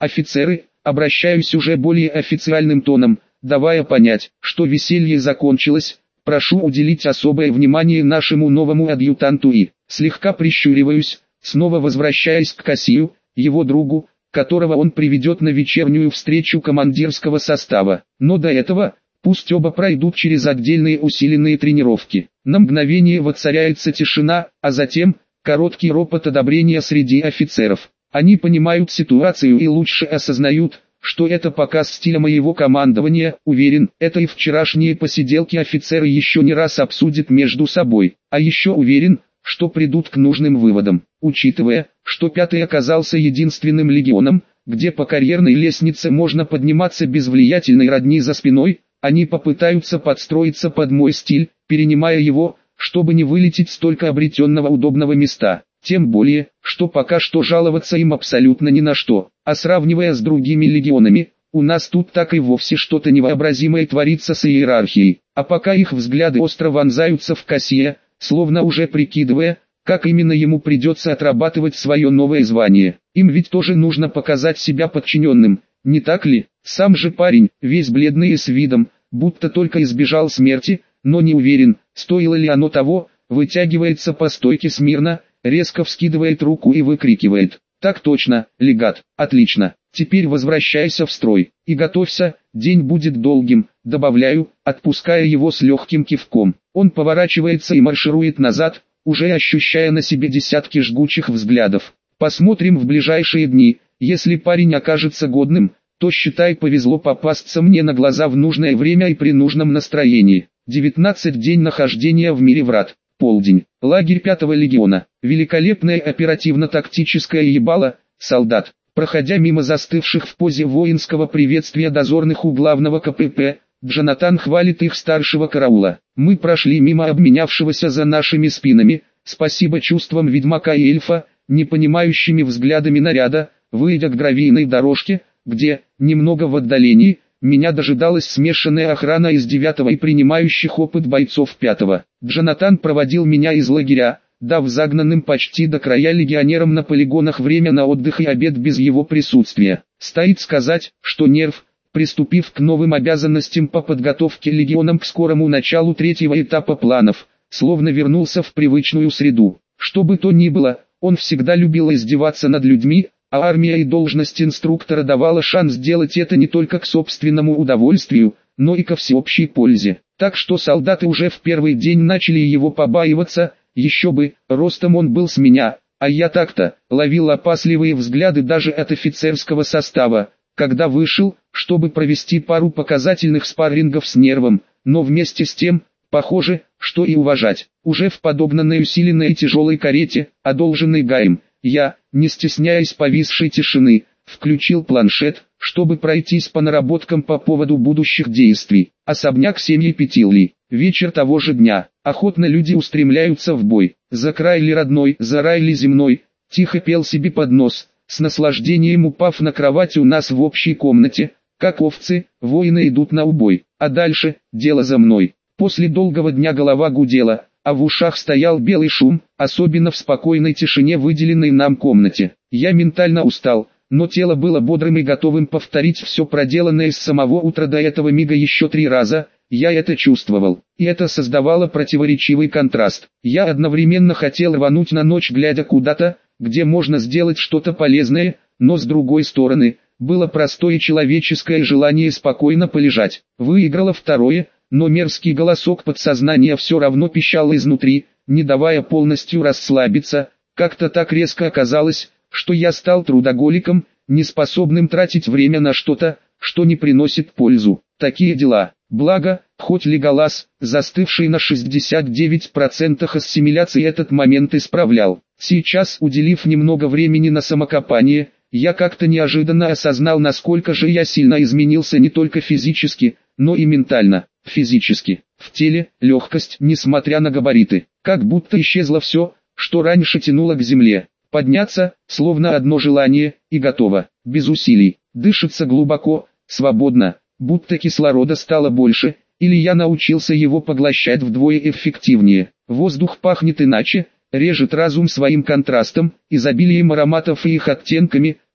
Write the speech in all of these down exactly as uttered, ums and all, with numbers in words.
Офицеры, обращаюсь уже более официальным тоном, давая понять, что веселье закончилось, прошу уделить особое внимание нашему новому адъютанту и, слегка прищуриваюсь, снова возвращаясь к Кассию, его другу, которого он приведет на вечернюю встречу командирского состава. Но до этого, пусть оба пройдут через отдельные усиленные тренировки. На мгновение воцаряется тишина, а затем, короткий ропот одобрения среди офицеров. Они понимают ситуацию и лучше осознают, что это показ стиля моего командования. Уверен, это и вчерашние посиделки офицеры еще не раз обсудят между собой. А еще уверен, что придут к нужным выводам. Учитывая, что пятый оказался единственным легионом, где по карьерной лестнице можно подниматься без влиятельной родни за спиной, они попытаются подстроиться под мой стиль, перенимая его, чтобы не вылететь с только обретенного удобного места. Тем более, что пока что жаловаться им абсолютно ни на что. А сравнивая с другими легионами, у нас тут так и вовсе что-то невообразимое творится с иерархией. А пока их взгляды остро вонзаются в Кассия, словно уже прикидывая, как именно ему придется отрабатывать свое новое звание. Им ведь тоже нужно показать себя подчиненным, не так ли? Сам же парень, весь бледный и с видом, будто только избежал смерти, но не уверен, стоило ли оно того, вытягивается по стойке смирно, резко вскидывает руку и выкрикивает: «Так точно, легат, отлично, теперь возвращайся в строй, и готовься, день будет долгим», добавляю, отпуская его с легким кивком. Он поворачивается и марширует назад, уже ощущая на себе десятки жгучих взглядов. Посмотрим в ближайшие дни, если парень окажется годным, то считай, повезло попасться мне на глаза в нужное время и при нужном настроении. девятнадцать день нахождения в мире врат. Полдень. Лагерь пятого легиона. Великолепное оперативно-тактическое ебало, солдат. Проходя мимо застывших в позе воинского приветствия дозорных у главного ка пэ пэ, Джонатан хвалит их старшего караула. Мы прошли мимо обменявшегося за нашими спинами, спасибо чувствам ведьмака и эльфа, не понимающими взглядами наряда, выйдя к гравийной дорожке, где, немного в отдалении, меня дожидалась смешанная охрана из девятого и принимающих опыт бойцов пятого. Джонатан проводил меня из лагеря, дав загнанным почти до края легионерам на полигонах время на отдых и обед без его присутствия. Стоит сказать, что Нерв, приступив к новым обязанностям по подготовке легионам к скорому началу третьего этапа планов, словно вернулся в привычную среду. Что бы то ни было, он всегда любил издеваться над людьми, а армия и должность инструктора давала шанс сделать это не только к собственному удовольствию, но и ко всеобщей пользе. Так что солдаты уже в первый день начали его побаиваться, еще бы, ростом он был с меня, а я так-то, ловил опасливые взгляды даже от офицерского состава, когда вышел, чтобы провести пару показательных спаррингов с Нервом, но вместе с тем, похоже, что и уважать. Уже в подогнанной усиленной тяжелой карете, одолженной Гаем, я, не стесняясь повисшей тишины, включил планшет, чтобы пройтись по наработкам по поводу будущих действий. Особняк семьи Петилли. Вечер того же дня. Охотно люди устремляются в бой. За край ли родной, за рай ли земной, тихо пел себе под нос, с наслаждением упав на кровать у нас в общей комнате. Как овцы, воины идут на убой, а дальше, дело за мной. После долгого дня голова гудела, а в ушах стоял белый шум, особенно в спокойной тишине выделенной нам комнате. Я ментально устал, но тело было бодрым и готовым повторить все проделанное с самого утра до этого мига еще три раза. Я это чувствовал, и это создавало противоречивый контраст. Я одновременно хотел рвануть на ночь глядя куда-то, где можно сделать что-то полезное, но с другой стороны, было простое человеческое желание спокойно полежать. Выиграло второе, но мерзкий голосок подсознания все равно пищал изнутри, не давая полностью расслабиться. Как-то так резко оказалось, что я стал трудоголиком, неспособным тратить время на что-то, что не приносит пользу. Такие дела. Благо, хоть Леголас, застывший на шестьдесят девять процентов ассимиляции, этот момент исправлял. Сейчас, уделив немного времени на самокопание, я как-то неожиданно осознал, насколько же я сильно изменился не только физически, но и ментально. Физически, в теле, легкость, несмотря на габариты. Как будто исчезло все, что раньше тянуло к земле. Подняться, словно одно желание, и готово, без усилий. Дышится глубоко, свободно, будто кислорода стало больше, или я научился его поглощать вдвое эффективнее. Воздух пахнет иначе, режет разум своим контрастом, изобилием ароматов и их оттенками,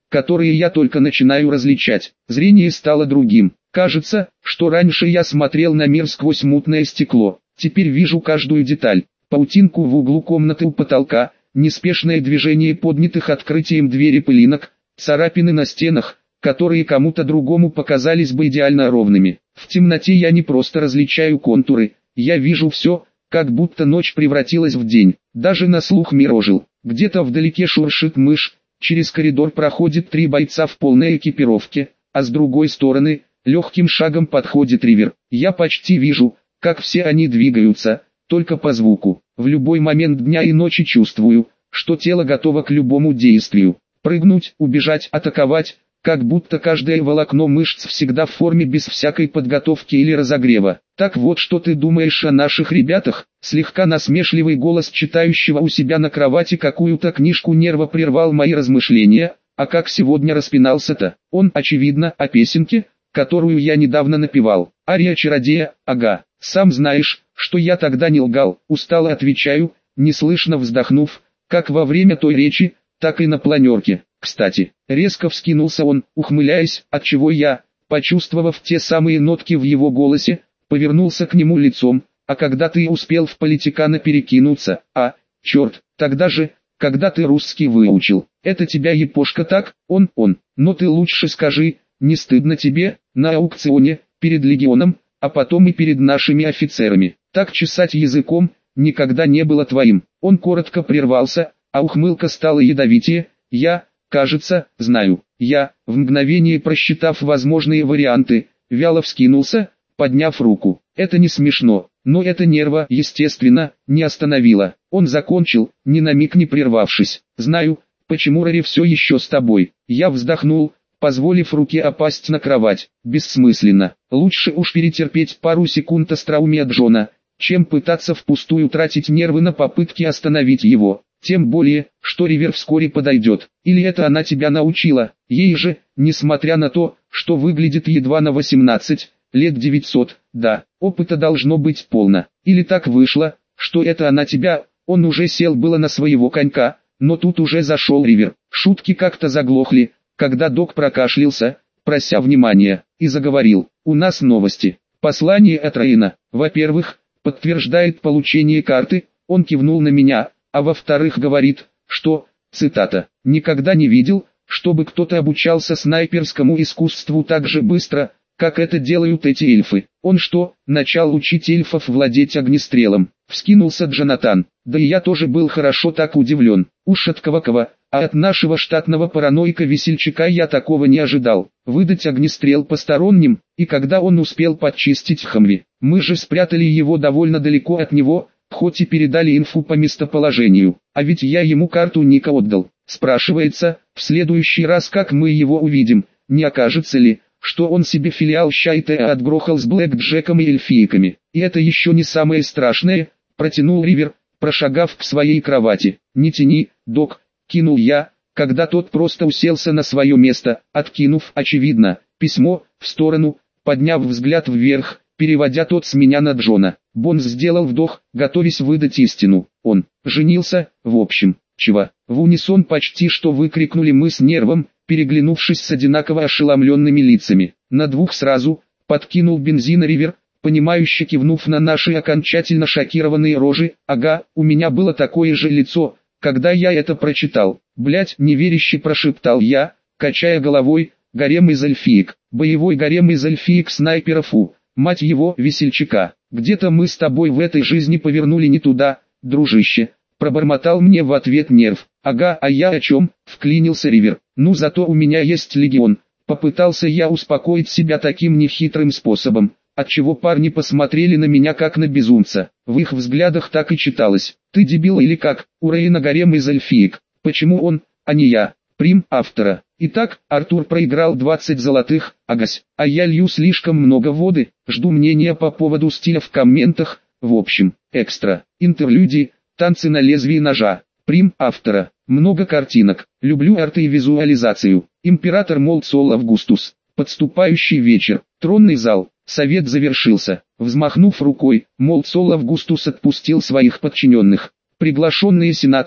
которые я только начинаю различать. Зрение стало другим. Кажется, что раньше я смотрел на мир сквозь мутное стекло. Теперь вижу каждую деталь. Паутинку в углу комнаты у потолка, неспешное движение поднятых открытием двери пылинок, царапины на стенах, которые кому-то другому показались бы идеально ровными. В темноте я не просто различаю контуры, я вижу все, как будто ночь превратилась в день. Даже на слух мир ожил. Где-то вдалеке шуршит мышь, через коридор проходит три бойца в полной экипировке, а с другой стороны, легким шагом подходит Ривер. Я почти вижу, как все они двигаются, только по звуку. В любой момент дня и ночи чувствую, что тело готово к любому действию. Прыгнуть, убежать, атаковать, как будто каждое волокно мышц всегда в форме без всякой подготовки или разогрева. Так вот, что ты думаешь о наших ребятах? Слегка насмешливый голос читающего у себя на кровати какую-то книжку нервно прервал мои размышления. А как сегодня распинался-то? Он, очевидно, о песенке, которую я недавно напевал. Ария чародея, ага. Сам знаешь, что я тогда не лгал. Устало отвечаю, неслышно вздохнув, как во время той речи, так и на планерке. Кстати, резко вскинулся он, ухмыляясь, отчего я, почувствовав те самые нотки в его голосе, повернулся к нему лицом. А когда ты успел в политикана перекинуться? А, черт, тогда же, когда ты русский выучил. Это тебя епошка так? Он, он. Но ты лучше скажи, не стыдно тебе, на аукционе, перед легионом, а потом и перед нашими офицерами. Так чесать языком, никогда не было твоим. Он коротко прервался, а ухмылка стала ядовитее. Я, кажется, знаю. Я, в мгновение просчитав возможные варианты, вяло вскинулся, подняв руку. Это не смешно, но это нерва, естественно, не остановило. Он закончил, ни на миг не прервавшись. Знаю, почему Рори все еще с тобой. Я вздохнул, позволив руке опасть на кровать. Бессмысленно. Лучше уж перетерпеть пару секунд остроумия Джона, чем пытаться впустую тратить нервы на попытки остановить его. Тем более, что Ривер вскоре подойдет. Или это она тебя научила? Ей же, несмотря на то, что выглядит едва на восемнадцать, лет девятьсот, да, опыта должно быть полно. Или так вышло, что это она тебя... Он уже сел было на своего конька, но тут уже зашел Ривер. Шутки как-то заглохли, когда док прокашлялся, прося внимания, и заговорил. У нас новости. Послание от Рейна. Во-первых, подтверждает получение карты, он кивнул на меня, а во-вторых говорит, что, цитата, «никогда не видел, чтобы кто-то обучался снайперскому искусству так же быстро, как это делают эти эльфы». Он что, начал учить эльфов владеть огнестрелом? Вскинулся Джонатан. Да и я тоже был хорошо так удивлен. Уж от кого-кого, а от нашего штатного параноика-весельчака я такого не ожидал. Выдать огнестрел посторонним, и когда он успел подчистить Хамви. Мы же спрятали его довольно далеко от него, хоть и передали инфу по местоположению. А ведь я ему карту Ника отдал. Спрашивается, в следующий раз как мы его увидим, не окажется ли, что он себе филиал Щайта отгрохал с Блэк Джеком и эльфийками. И это еще не самое страшное, протянул Ривер, прошагав к своей кровати. Не тяни, док, кинул я, когда тот просто уселся на свое место, откинув, очевидно, письмо, в сторону, подняв взгляд вверх, переводя тот с меня на Джона. Бонс сделал вдох, готовясь выдать истину. Он женился, в общем, чего? В унисон почти что выкрикнули мы с нервом, переглянувшись с одинаково ошеломленными лицами. На двух сразу, подкинул бензина Ривер, понимающе кивнув на наши окончательно шокированные рожи. Ага, у меня было такое же лицо, когда я это прочитал. Блять, неверяще прошептал я, качая головой. Гарем из эльфиек, боевой гарем из эльфиек снайперов у, мать его, весельчака. Где-то мы с тобой в этой жизни повернули не туда, дружище. Пробормотал мне в ответ нерв. Ага, а я о чем? Вклинился Ривер. Ну зато у меня есть легион. Попытался я успокоить себя таким нехитрым способом, отчего парни посмотрели на меня как на безумца. В их взглядах так и читалось. Ты дебил или как? У Рейна гарем из эльфиек. Почему он, а не я? Прим автора. Итак, Артур проиграл двадцать золотых, агась, а я лью слишком много воды, жду мнения по поводу стиля в комментах. В общем, экстра, интерлюдии, танцы на лезвии ножа. Прим автора. Много картинок. Люблю арты и визуализацию. Император Молцол Августус. Подступающий вечер. Тронный зал. Совет завершился. Взмахнув рукой, Молцол Августус отпустил своих подчиненных. Приглашенные сенаторы,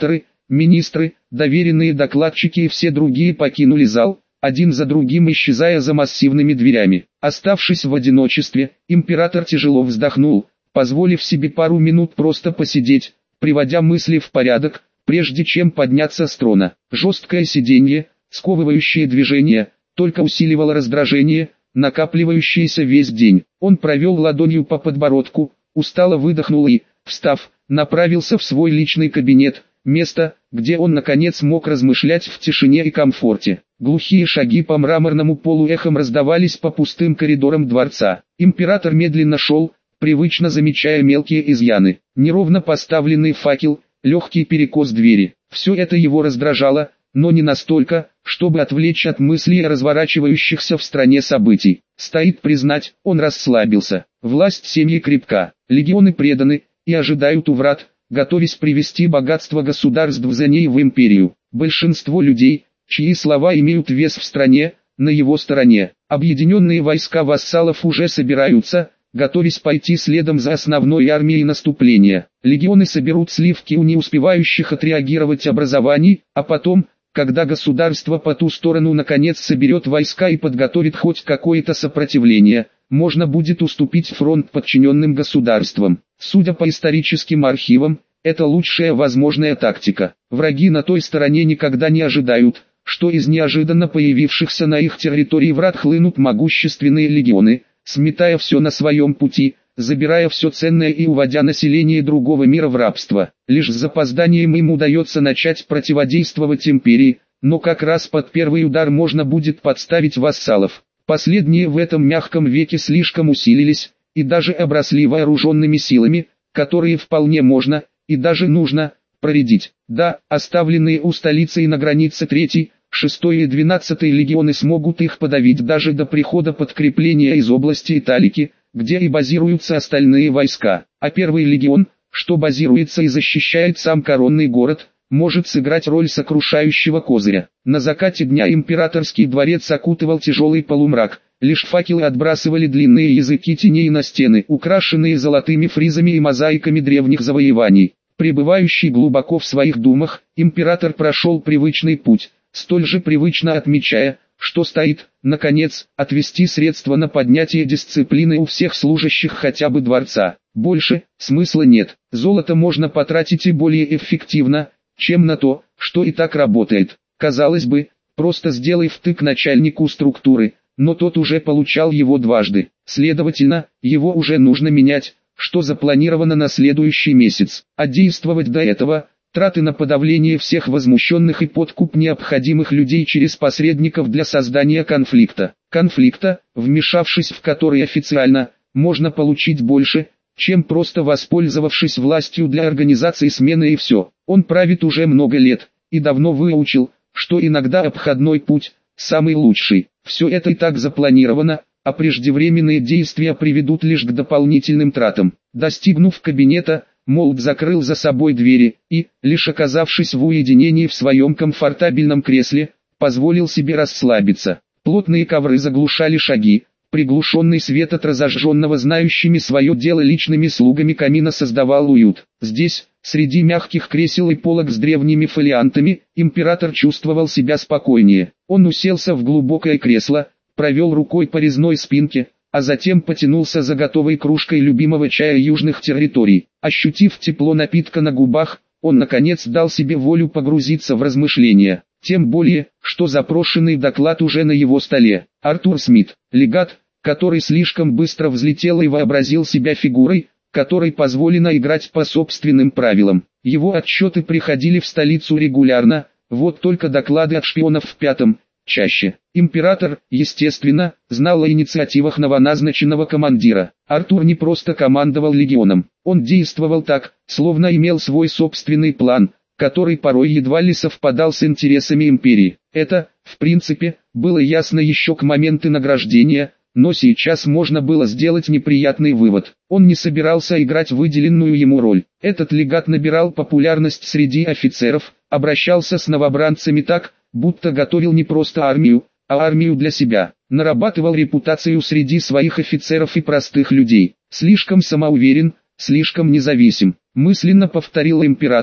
министры, доверенные докладчики и все другие покинули зал, один за другим исчезая за массивными дверями. Оставшись в одиночестве, император тяжело вздохнул, позволив себе пару минут просто посидеть, приводя мысли в порядок, прежде чем подняться с трона. Жесткое сиденье, сковывающее движение, только усиливало раздражение, накапливающееся весь день. Он провел ладонью по подбородку, устало выдохнул и, встав, направился в свой личный кабинет, место, где он наконец мог размышлять в тишине и комфорте. Глухие шаги по мраморному полу эхом раздавались по пустым коридорам дворца. Император медленно шел, привычно замечая мелкие изъяны. Неровно поставленный факел, легкий перекос двери. Все это его раздражало, но не настолько, чтобы отвлечь от мыслей о разворачивающихся в стране событий. Стоит признать, он расслабился. Власть семьи крепка, легионы преданы и ожидают у врат, готовясь привести богатство государств за ней в империю. Большинство людей, чьи слова имеют вес в стране, на его стороне. Объединенные войска вассалов уже собираются, готовясь пойти следом за основной армией наступления. Легионы соберут сливки у не успевающих отреагировать образований, а потом, когда государство по ту сторону наконец соберет войска и подготовит хоть какое-то сопротивление, можно будет уступить фронт подчиненным государствам. Судя по историческим архивам, это лучшая возможная тактика. Враги на той стороне никогда не ожидают, что из неожиданно появившихся на их территории врат хлынут могущественные легионы, сметая все на своем пути, забирая все ценное и уводя население другого мира в рабство. Лишь с запозданием им удается начать противодействовать империи, но как раз под первый удар можно будет подставить вассалов. Последние в этом мягком веке слишком усилились, и даже обросли вооруженными силами, которые вполне можно, и даже нужно, проредить. Да, оставленные у столицы и на границе третий, шестой и двенадцатый легионы смогут их подавить даже до прихода подкрепления из области Италики, где и базируются остальные войска. А первый легион, что базируется и защищает сам коронный город, может сыграть роль сокрушающего козыря. На закате дня императорский дворец окутывал тяжелый полумрак, лишь факелы отбрасывали длинные языки теней на стены, украшенные золотыми фризами и мозаиками древних завоеваний. Пребывающий глубоко в своих думах, император прошел привычный путь, столь же привычно отмечая, что стоит, наконец, отвести средства на поднятие дисциплины у всех служащих хотя бы дворца. Больше смысла нет. Золото можно потратить и более эффективно, чем на то, что и так работает. Казалось бы, просто сделай втык начальнику структуры, но тот уже получал его дважды. Следовательно, его уже нужно менять, что запланировано на следующий месяц. А действовать до этого, траты на подавление всех возмущенных и подкуп необходимых людей через посредников для создания конфликта. Конфликта, вмешавшись в который официально, можно получить больше, чем просто воспользовавшись властью для организации смены и все. Он правит уже много лет, и давно выучил, что иногда обходной путь – самый лучший. Все это и так запланировано, а преждевременные действия приведут лишь к дополнительным тратам. Достигнув кабинета, Молд закрыл за собой двери и, лишь оказавшись в уединении в своем комфортабельном кресле, позволил себе расслабиться. Плотные ковры заглушали шаги, приглушенный свет от разожженного знающими свое дело личными слугами камина создавал уют. Здесь, среди мягких кресел и полок с древними фолиантами, император чувствовал себя спокойнее. Он уселся в глубокое кресло, провел рукой по резной спинке, а затем потянулся за готовой кружкой любимого чая южных территорий. Ощутив тепло напитка на губах, он наконец дал себе волю погрузиться в размышления. Тем более, что запрошенный доклад уже на его столе. Артур Смит, легат, который слишком быстро взлетел и вообразил себя фигурой, которой позволено играть по собственным правилам. Его отчеты приходили в столицу регулярно, вот только доклады от шпионов в пятом, чаще. Император, естественно, знал о инициативах новоназначенного командира. Артур не просто командовал легионом, он действовал так, словно имел свой собственный план, который порой едва ли совпадал с интересами империи. Это, в принципе, было ясно еще к моменту награждения, но сейчас можно было сделать неприятный вывод. Он не собирался играть выделенную ему роль. Этот легат набирал популярность среди офицеров, обращался с новобранцами так, будто готовил не просто армию, а армию для себя. Нарабатывал репутацию среди своих офицеров и простых людей. Слишком самоуверен, слишком независим. Мысленно повторил император,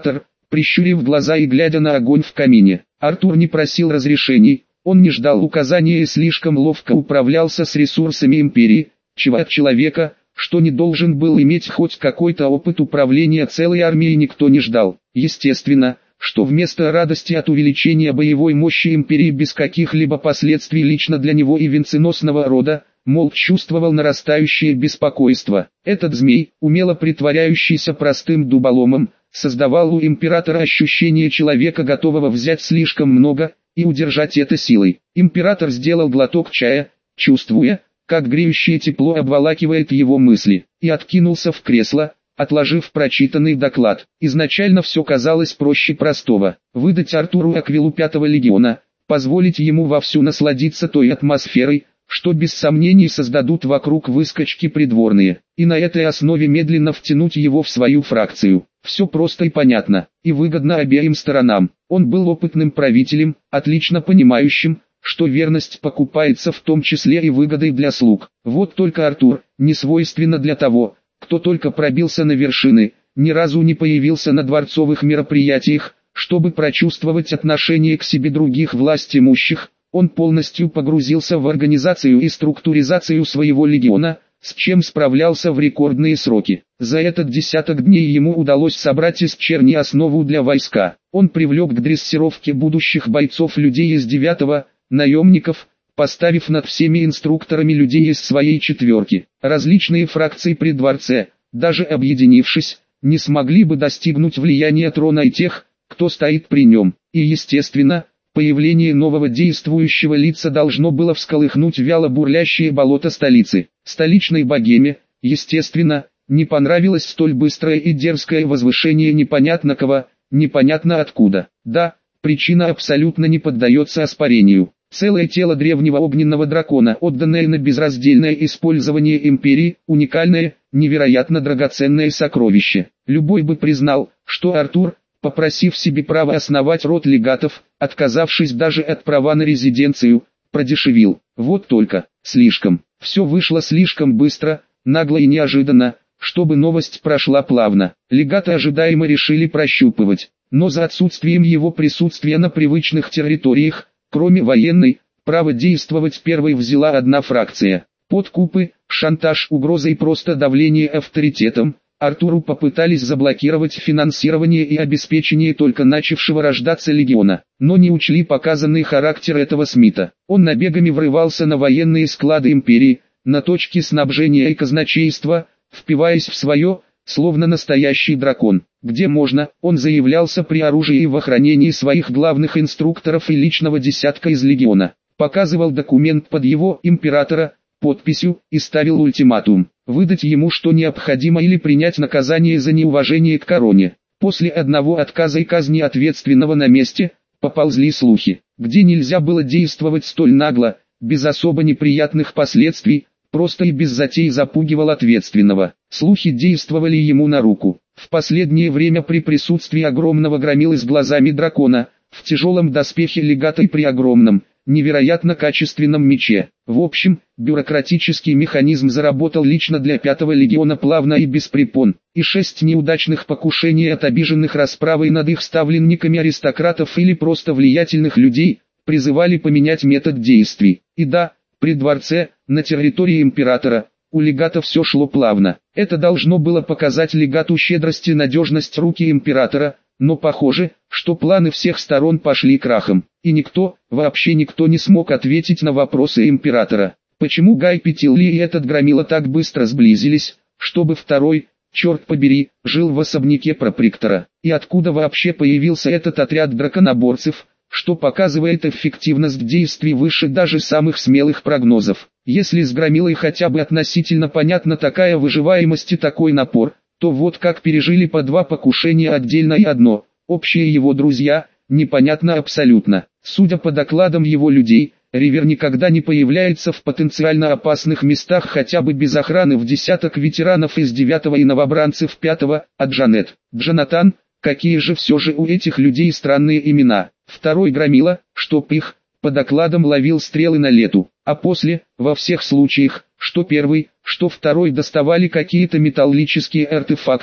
прищурив глаза и глядя на огонь в камине. Артур не просил разрешений, он не ждал указания и слишком ловко управлялся с ресурсами империи, чего от человека, что не должен был иметь хоть какой-то опыт управления целой армией, никто не ждал. Естественно, что вместо радости от увеличения боевой мощи империи без каких-либо последствий лично для него и венценосного рода, Молк чувствовал нарастающее беспокойство. Этот змей, умело притворяющийся простым дуболомом, создавал у императора ощущение человека, готового взять слишком много и удержать это силой. Император сделал глоток чая, чувствуя, как греющее тепло обволакивает его мысли, и откинулся в кресло, отложив прочитанный доклад. Изначально все казалось проще простого. Выдать Артуру Аквилу пятого легиона, позволить ему вовсю насладиться той атмосферой, что без сомнений создадут вокруг выскочки придворные, и на этой основе медленно втянуть его в свою фракцию. Все просто и понятно, и выгодно обеим сторонам. Он был опытным правителем, отлично понимающим, что верность покупается в том числе и выгодой для слуг. Вот только Артур, не свойственно для того, кто только пробился на вершины, ни разу не появился на дворцовых мероприятиях, чтобы прочувствовать отношение к себе других властимущих. Он полностью погрузился в организацию и структуризацию своего легиона, с чем справлялся в рекордные сроки. За этот десяток дней ему удалось собрать из черни основу для войска. Он привлек к дрессировке будущих бойцов людей из девятого, наемников, поставив над всеми инструкторами людей из своей четверки. Различные фракции при дворце, даже объединившись, не смогли бы достигнуть влияния трона и тех, кто стоит при нем. И естественно, появление нового действующего лица должно было всколыхнуть вяло бурлящие болота столицы. Столичной богеме, естественно, не понравилось столь быстрое и дерзкое возвышение непонятно кого, непонятно откуда. Да, причина абсолютно не поддается оспорению. Целое тело древнего огненного дракона, отданное на безраздельное использование империи, уникальное, невероятно драгоценное сокровище. Любой бы признал, что Артур, попросив себе право основать род легатов, отказавшись даже от права на резиденцию, продешевил. Вот только, слишком, все вышло слишком быстро, нагло и неожиданно, чтобы новость прошла плавно. Легаты ожидаемо решили прощупывать, но за отсутствием его присутствия на привычных территориях, кроме военной, право действовать первой взяла одна фракция. Подкупы, шантаж, угроза и просто давление авторитетом, Артуру попытались заблокировать финансирование и обеспечение только начавшего рождаться легиона, но не учли показанный характер этого Смита. Он набегами врывался на военные склады империи, на точки снабжения и казначейства, впиваясь в свое, словно настоящий дракон. Где можно, он заявлялся при оружии и в охранении своих главных инструкторов и личного десятка из легиона. Показывал документ под его императора подписью и ставил ультиматум: выдать ему что необходимо или принять наказание за неуважение к короне. После одного отказа и казни ответственного на месте, поползли слухи, где нельзя было действовать столь нагло, без особо неприятных последствий, просто и без затей запугивал ответственного. Слухи действовали ему на руку. В последнее время при присутствии огромного громилы с глазами дракона, в тяжелом доспехе легата и при огромном, невероятно качественном мече. В общем, бюрократический механизм заработал лично для пятого легиона плавно и без препон, и шесть неудачных покушений от обиженных расправой над их ставленниками аристократов или просто влиятельных людей, призывали поменять метод действий. И да, при дворце, на территории императора, у легата все шло плавно. Это должно было показать легату щедрость и надежность руки императора, но похоже, что планы всех сторон пошли крахом, и никто, вообще никто не смог ответить на вопросы императора. Почему Гай Петилли и этот громила так быстро сблизились, чтобы второй, черт побери, жил в особняке проприктора? И откуда вообще появился этот отряд драконоборцев, что показывает эффективность действий выше даже самых смелых прогнозов? Если с громилой хотя бы относительно понятна такая выживаемость и такой напор, то вот как пережили по два покушения отдельно и одно, общие его друзья, непонятно абсолютно. Судя по докладам его людей, Ривер никогда не появляется в потенциально опасных местах хотя бы без охраны в десяток ветеранов из девятого и новобранцев пятого, а Джанет, Джонатан, какие же все же у этих людей странные имена. Второй громила, чтоб их, по докладам ловил стрелы на лету, а после, во всех случаях, что первый, что второй доставали какие-то металлические артефакты,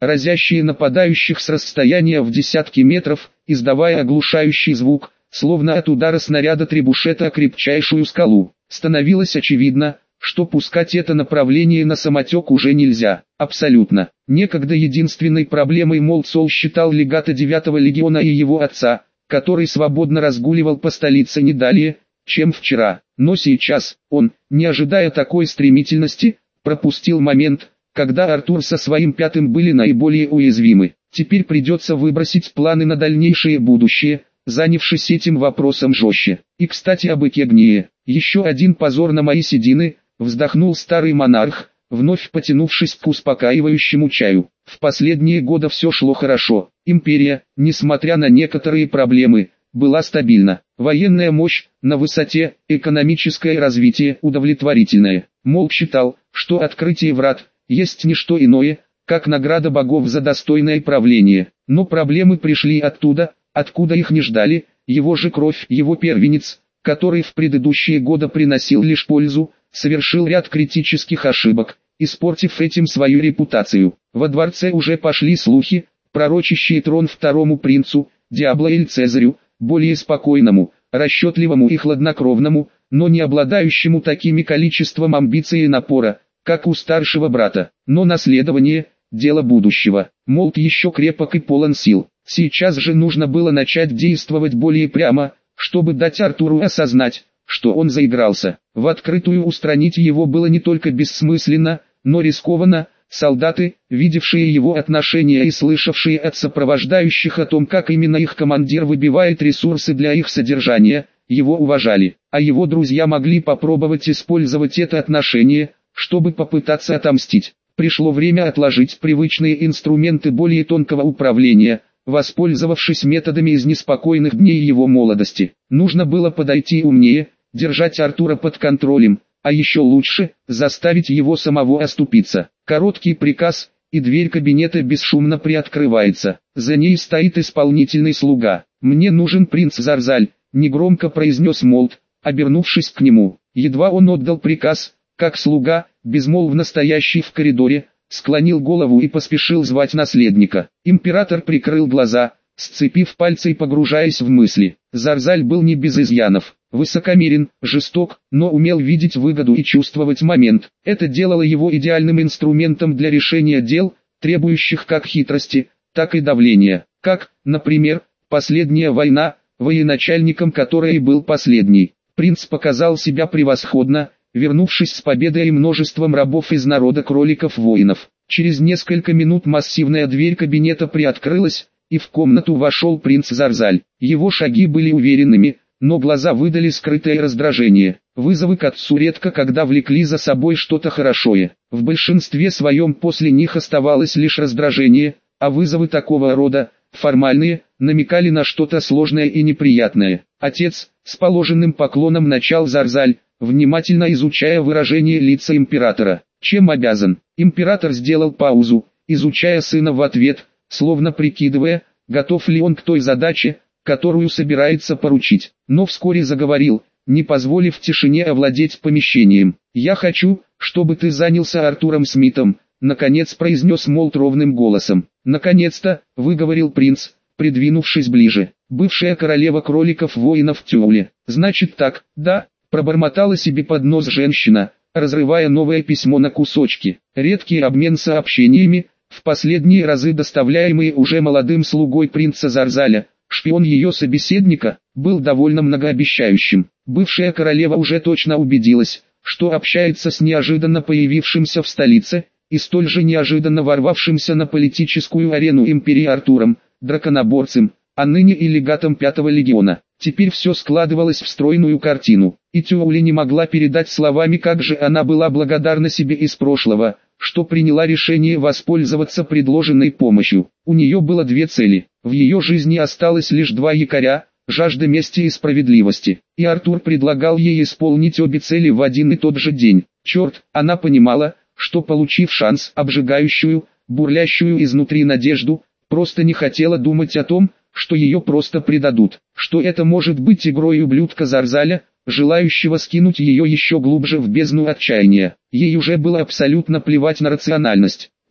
разящие нападающих с расстояния в десятки метров, издавая оглушающий звук, словно от удара снаряда требушета о крепчайшую скалу. Становилось очевидно, что пускать это направление на самотек уже нельзя, абсолютно. Некогда единственной проблемой Молцол считал легата девятого легиона и его отца, который свободно разгуливал по столице не далее, чем вчера. Но сейчас, он, не ожидая такой стремительности, пропустил момент, когда Артур со своим пятым были наиболее уязвимы. Теперь придется выбросить планы на дальнейшее будущее, занявшись этим вопросом жестче. И кстати об Экегнии, еще один позор на мои седины, вздохнул старый монарх, вновь потянувшись к успокаивающему чаю. В последние годы все шло хорошо. Империя, несмотря на некоторые проблемы, была стабильна. Военная мощь на высоте, экономическое развитие удовлетворительное. Мол считал, что открытие врат есть не что иное, как награда богов за достойное правление. Но проблемы пришли оттуда, откуда их не ждали. Его же кровь, его первенец, который в предыдущие годы приносил лишь пользу, совершил ряд критических ошибок, испортив этим свою репутацию. Во дворце уже пошли слухи, пророчащие трон второму принцу, Диабло Эль Цезарю, более спокойному, расчетливому и хладнокровному, но не обладающему такими количеством амбиций и напора, как у старшего брата. Но наследование – дело будущего. Молот еще крепок и полон сил. Сейчас же нужно было начать действовать более прямо, чтобы дать Артуру осознать, что он заигрался. В открытую устранить его было не только бессмысленно, но рискованно. Солдаты, видевшие его отношения и слышавшие от сопровождающих о том, как именно их командир выбивает ресурсы для их содержания, его уважали, а его друзья могли попробовать использовать это отношение, чтобы попытаться отомстить. Пришло время отложить привычные инструменты более тонкого управления, воспользовавшись методами из неспокойных дней его молодости. Нужно было подойти умнее, держать Артура под контролем, а еще лучше, заставить его самого оступиться. Короткий приказ, и дверь кабинета бесшумно приоткрывается. За ней стоит исполнительный слуга. «Мне нужен принц Зарзаль», — негромко произнес Молот, обернувшись к нему. Едва он отдал приказ, как слуга, безмолвно стоящий в коридоре, склонил голову и поспешил звать наследника. Император прикрыл глаза, сцепив пальцы и погружаясь в мысли. Зарзаль был не без изъянов. Высокомерен, жесток, но умел видеть выгоду и чувствовать момент. Это делало его идеальным инструментом для решения дел, требующих как хитрости, так и давления. Как, например, последняя война, военачальником которой был последний. Принц показал себя превосходно, вернувшись с победой и множеством рабов из народа кроликов-воинов. Через несколько минут массивная дверь кабинета приоткрылась, и в комнату вошел принц Зарзаль. Его шаги были уверенными, но глаза выдали скрытое раздражение. Вызовы к отцу редко когда влекли за собой что-то хорошее. В большинстве своем после них оставалось лишь раздражение, а вызовы такого рода, формальные, намекали на что-то сложное и неприятное. Отец, с положенным поклоном начал Зарзаль, внимательно изучая выражение лица императора. Чем обязан? Император сделал паузу, изучая сына в ответ, словно прикидывая, готов ли он к той задаче, которую собирается поручить. Но вскоре заговорил, не позволив тишине овладеть помещением. «Я хочу, чтобы ты занялся Артуром Смитом», — наконец произнес Молот ровным голосом. «Наконец-то», — выговорил принц, придвинувшись ближе. «Бывшая королева кроликов-воинов Тюле. Значит так, да», — пробормотала себе под нос женщина, разрывая новое письмо на кусочки. Редкий обмен сообщениями, в последние разы доставляемые уже молодым слугой принца Зарзаля, шпион ее собеседника, был довольно многообещающим. Бывшая королева уже точно убедилась, что общается с неожиданно появившимся в столице, и столь же неожиданно ворвавшимся на политическую арену империи Артуром, драконоборцем, а ныне и легатом пятого легиона. Теперь все складывалось в стройную картину, и Тюле не могла передать словами, как же она была благодарна себе из прошлого, что приняла решение воспользоваться предложенной помощью. У нее было две цели. В ее жизни осталось лишь два якоря, жажда мести и справедливости. И Артур предлагал ей исполнить обе цели в один и тот же день. Черт, она понимала, что получив шанс, обжигающую, бурлящую изнутри надежду, просто не хотела думать о том, что ее просто предадут. Что это может быть игрой ублюдка Зарзаля, желающего скинуть ее еще глубже в бездну отчаяния. Ей уже было абсолютно плевать на рациональность.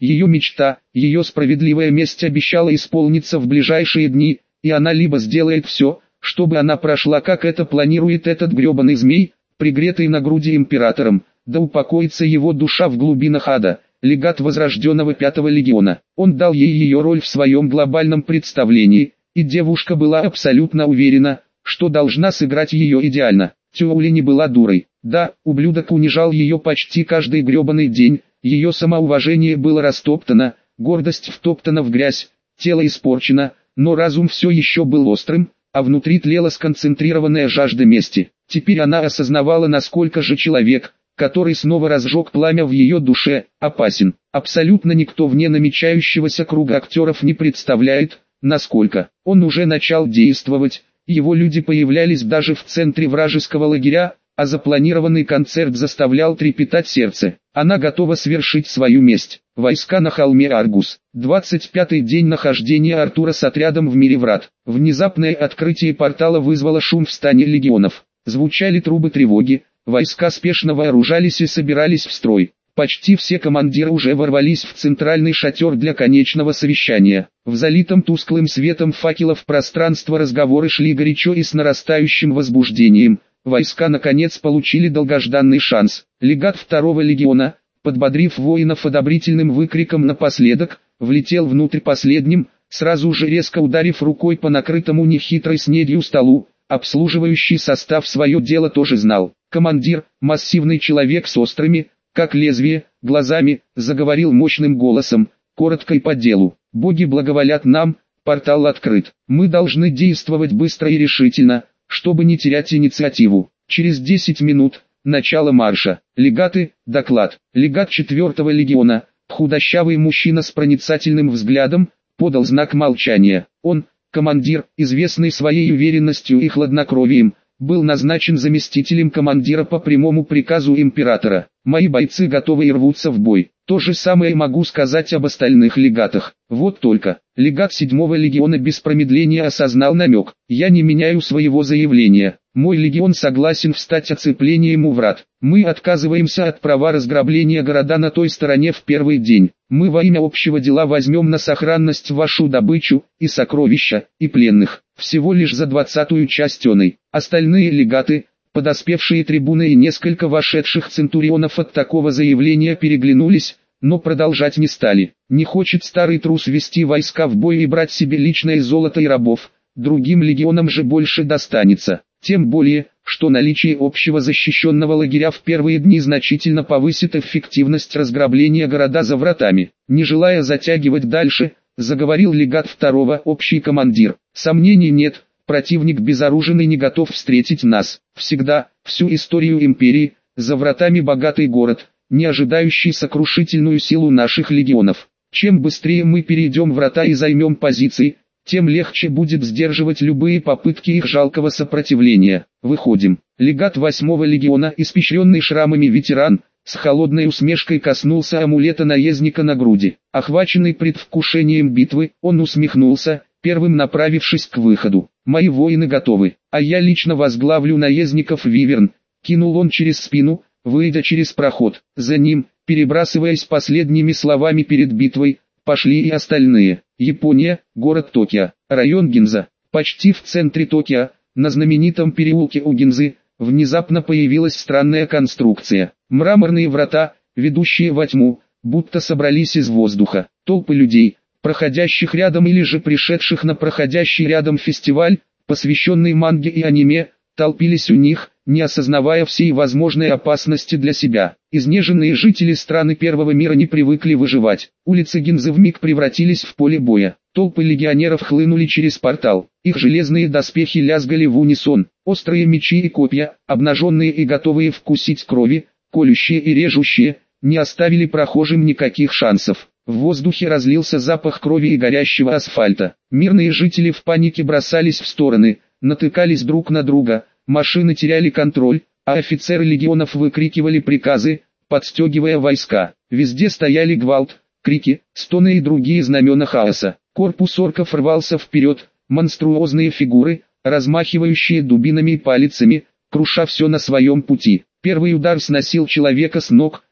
Ее мечта, ее справедливая месть обещала исполниться в ближайшие дни, и она либо сделает все, чтобы она прошла, как это планирует этот гребаный змей, пригретый на груди императором, да упокоится его душа в глубинах ада, легат возрожденного Пятого легиона. Он дал ей ее роль в своем глобальном представлении, и девушка была абсолютно уверена, что должна сыграть ее идеально. Тюоли не была дурой. Да, ублюдок унижал ее почти каждый гребаный день, ее самоуважение было растоптано, гордость втоптана в грязь, тело испорчено, но разум все еще был острым, а внутри тлела сконцентрированная жажда мести. Теперь она осознавала, насколько же человек, который снова разжег пламя в ее душе, опасен. Абсолютно никто вне намечающегося круга актеров не представляет, насколько. Он уже начал действовать, его люди появлялись даже в центре вражеского лагеря, а запланированный концерт заставлял трепетать сердце. Она готова свершить свою месть. Войска на холме Аргус. двадцать пятый день нахождения Артура с отрядом в мире врат. Внезапное открытие портала вызвало шум в стане легионов. Звучали трубы тревоги, войска спешно вооружались и собирались в строй. Почти все командиры уже ворвались в центральный шатер для конечного совещания. В залитом тусклым светом факелов пространство разговоры шли горячо и с нарастающим возбуждением. Войска наконец получили долгожданный шанс. Легат Второго легиона, подбодрив воинов одобрительным выкриком напоследок, влетел внутрь последним, сразу же резко ударив рукой по накрытому нехитрой снедью столу. Обслуживающий состав свое дело тоже знал. Командир, массивный человек с острыми, как лезвие, глазами, заговорил мощным голосом, коротко и по делу. «Боги благоволят нам, портал открыт. Мы должны действовать быстро и решительно, чтобы не терять инициативу. Через десять минут, начало марша. Легаты, доклад». Легат Четвертого легиона, худощавый мужчина с проницательным взглядом, подал знак молчания. Он, командир, известный своей уверенностью и хладнокровием, был назначен заместителем командира по прямому приказу императора. Мои бойцы готовы и рвутся в бой. То же самое могу сказать об остальных легатах. Вот только, легат Седьмого легиона без промедления осознал намек. Я не меняю своего заявления. Мой легион согласен встать оцеплением у врат. Мы отказываемся от права разграбления города на той стороне в первый день. Мы во имя общего дела возьмем на сохранность вашу добычу, и сокровища, и пленных. Всего лишь за двадцатую часть оной. Остальные легаты, подоспевшие трибуны и несколько вошедших центурионов от такого заявления переглянулись, но продолжать не стали. Не хочет старый трус вести войска в бой и брать себе личное золото и рабов, другим легионам же больше достанется. Тем более, что наличие общего защищенного лагеря в первые дни значительно повысит эффективность разграбления города за вратами. Не желая затягивать дальше, заговорил легат Второго общий командир. Сомнений нет, противник безоружный не готов встретить нас. Всегда, всю историю империи, за вратами богатый город, не ожидающий сокрушительную силу наших легионов. Чем быстрее мы перейдем врата и займем позиции, тем легче будет сдерживать любые попытки их жалкого сопротивления. Выходим. Легат Восьмого легиона, испещренный шрамами ветеран, с холодной усмешкой коснулся амулета наездника на груди. Охваченный предвкушением битвы, он усмехнулся, первым направившись к выходу. «Мои воины готовы, а я лично возглавлю наездников Виверн», кинул он через спину, выйдя через проход. За ним, перебрасываясь последними словами перед битвой, пошли и остальные. Япония, город Токио, район Гинза. Почти в центре Токио, на знаменитом переулке у Гинзы, внезапно появилась странная конструкция. Мраморные врата, ведущие во тьму, будто собрались из воздуха. Толпы людей, проходящих рядом или же пришедших на проходящий рядом фестиваль, посвященный манге и аниме, толпились у них, не осознавая всей возможной опасности для себя. Изнеженные жители страны Первого мира не привыкли выживать. Улицы Гинзы вмиг превратились в поле боя. Толпы легионеров хлынули через портал. Их железные доспехи лязгали в унисон. Острые мечи и копья, обнаженные и готовые вкусить крови, колющие и режущие, не оставили прохожим никаких шансов. В воздухе разлился запах крови и горящего асфальта. Мирные жители в панике бросались в стороны, натыкались друг на друга, машины теряли контроль, а офицеры легионов выкрикивали приказы, подстегивая войска. Везде стояли гвалт, крики, стоны и другие знамена хаоса. Корпус орков рвался вперед, монструозные фигуры, размахивающие дубинами и палицами, круша все на своем пути. Первый удар сносил человека с ног,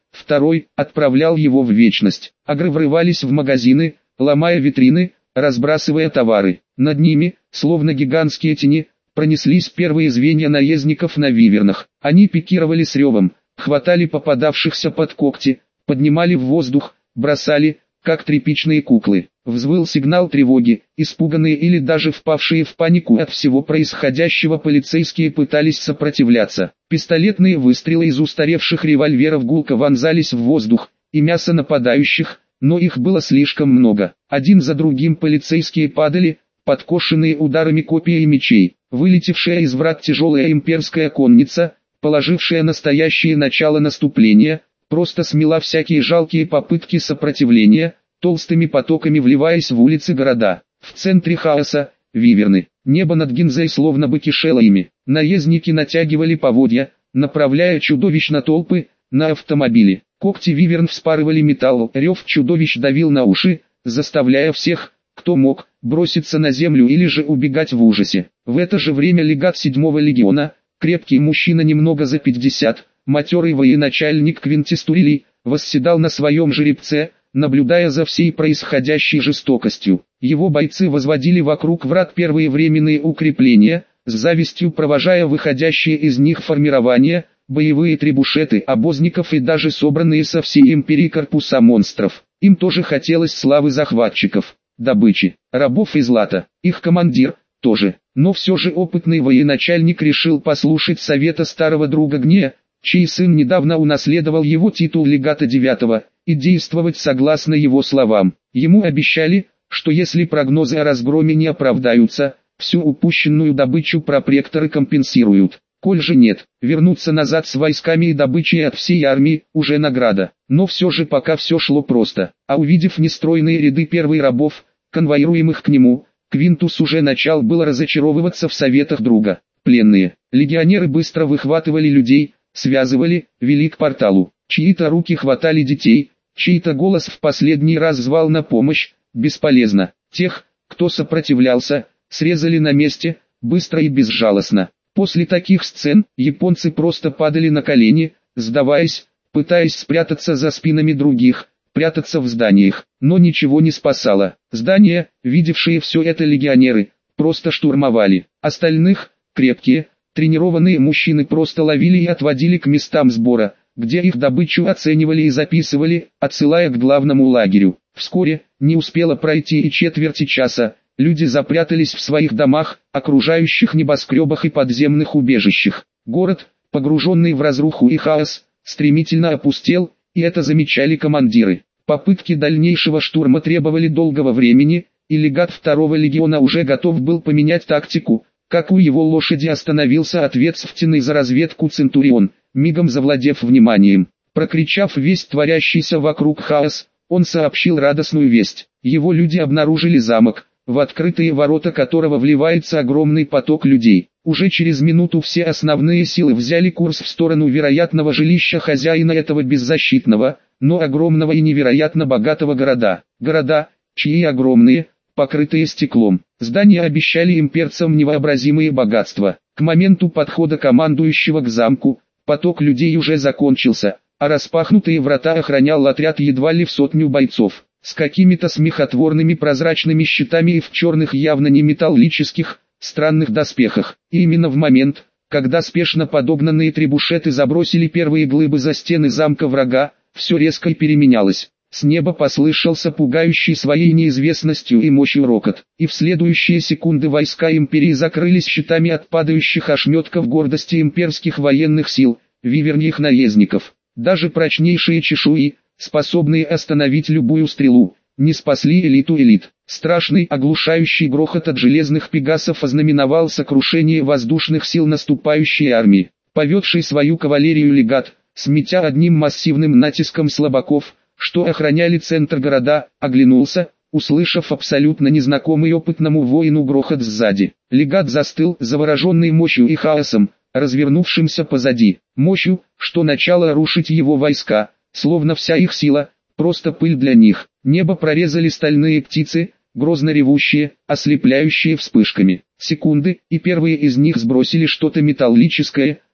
второй отправлял его в вечность. Агры врывались в магазины, ломая витрины, разбрасывая товары. Над ними, словно гигантские тени, пронеслись первые звенья наездников на вивернах. Они пикировали с ревом, хватали попадавшихся под когти, поднимали в воздух, бросали, как тряпичные куклы. Взвыл сигнал тревоги, испуганные или даже впавшие в панику от всего происходящего полицейские пытались сопротивляться. Пистолетные выстрелы из устаревших револьверов гулко вонзались в воздух, и мясо нападающих, но их было слишком много. Один за другим полицейские падали, подкошенные ударами копий и мечей. Вылетевшая из врат тяжелая имперская конница, положившая настоящее начало наступления, просто смела всякие жалкие попытки сопротивления, толстыми потоками вливаясь в улицы города. В центре хаоса – виверны. Небо над Гинзой словно бы кишело ими. Наездники натягивали поводья, направляя чудовищ на толпы, на автомобили. Когти виверн вспарывали металл, рев чудовищ давил на уши, заставляя всех, кто мог, броситься на землю или же убегать в ужасе. В это же время легат седьмого легиона, крепкий мужчина немного за пятьдесят, матерый военачальник Квинтис Турилий, восседал на своем жеребце, наблюдая за всей происходящей жестокостью. Его бойцы возводили вокруг врат первые временные укрепления, с завистью провожая выходящие из них формирования, боевые требушеты обозников и даже собранные со всей империи корпуса монстров. Им тоже хотелось славы захватчиков, добычи, рабов и злата. Их командир тоже, но все же опытный военачальник решил послушать совета старого друга Гнея, чей сын недавно унаследовал его титул легата девятого, и действовать согласно его словам. Ему обещали, что если прогнозы о разгроме не оправдаются, всю упущенную добычу пропректоры компенсируют. Коль же нет, вернуться назад с войсками и добычей от всей армии уже награда. Но все же пока все шло просто, а увидев нестройные ряды первых рабов, конвоируемых к нему, Квинтус уже начал было разочаровываться в советах друга. Пленные легионеры быстро выхватывали людей, связывали, вели к порталу. Чьи-то руки хватали детей, чей-то голос в последний раз звал на помощь, бесполезно. Тех, кто сопротивлялся, срезали на месте, быстро и безжалостно. После таких сцен, японцы просто падали на колени, сдаваясь, пытаясь спрятаться за спинами других, прятаться в зданиях, но ничего не спасало. Здания, видевшие все это легионеры, просто штурмовали. Остальных, крепкие, тренированные мужчины просто ловили и отводили к местам сбора, где их добычу оценивали и записывали, отсылая к главному лагерю. Вскоре, не успело пройти и четверти часа, люди запрятались в своих домах, окружающих небоскребах и подземных убежищах. Город, погруженный в разруху и хаос, стремительно опустел, и это замечали командиры. Попытки дальнейшего штурма требовали долгого времени, и легат второго легиона уже готов был поменять тактику, как у его лошади остановился ответственный за разведку Центурион, мигом завладев вниманием. Прокричав весь творящийся вокруг хаос, он сообщил радостную весть. Его люди обнаружили замок, в открытые ворота которого вливается огромный поток людей. Уже через минуту все основные силы взяли курс в сторону вероятного жилища хозяина этого беззащитного, но огромного и невероятно богатого города. Города, чьи огромные, покрытые стеклом, здания обещали имперцам невообразимые богатства. К моменту подхода командующего к замку, поток людей уже закончился, а распахнутые врата охранял отряд едва ли в сотню бойцов, с какими-то смехотворными прозрачными щитами и в черных явно не металлических, странных доспехах. И именно в момент, когда спешно подогнанные требушеты забросили первые глыбы за стены замка врага, все резко переменялось. С неба послышался пугающий своей неизвестностью и мощью рокот, и в следующие секунды войска империи закрылись щитами от падающих ошметков гордости имперских военных сил, виверньих наездников. Даже прочнейшие чешуи, способные остановить любую стрелу, не спасли элиту элит. Страшный оглушающий грохот от железных пегасов ознаменовал сокрушение воздушных сил наступающей армии. Поведший свою кавалерию легат, сметя одним массивным натиском слабаков, что охраняли центр города, оглянулся, услышав абсолютно незнакомый опытному воину грохот сзади. Легат застыл, завороженный мощью и хаосом, развернувшимся позади. Мощью, что начало рушить его войска, словно вся их сила, просто пыль для них. Небо прорезали стальные птицы, грозно ревущие, ослепляющие вспышками. Секунды, и первые из них сбросили что-то металлическое,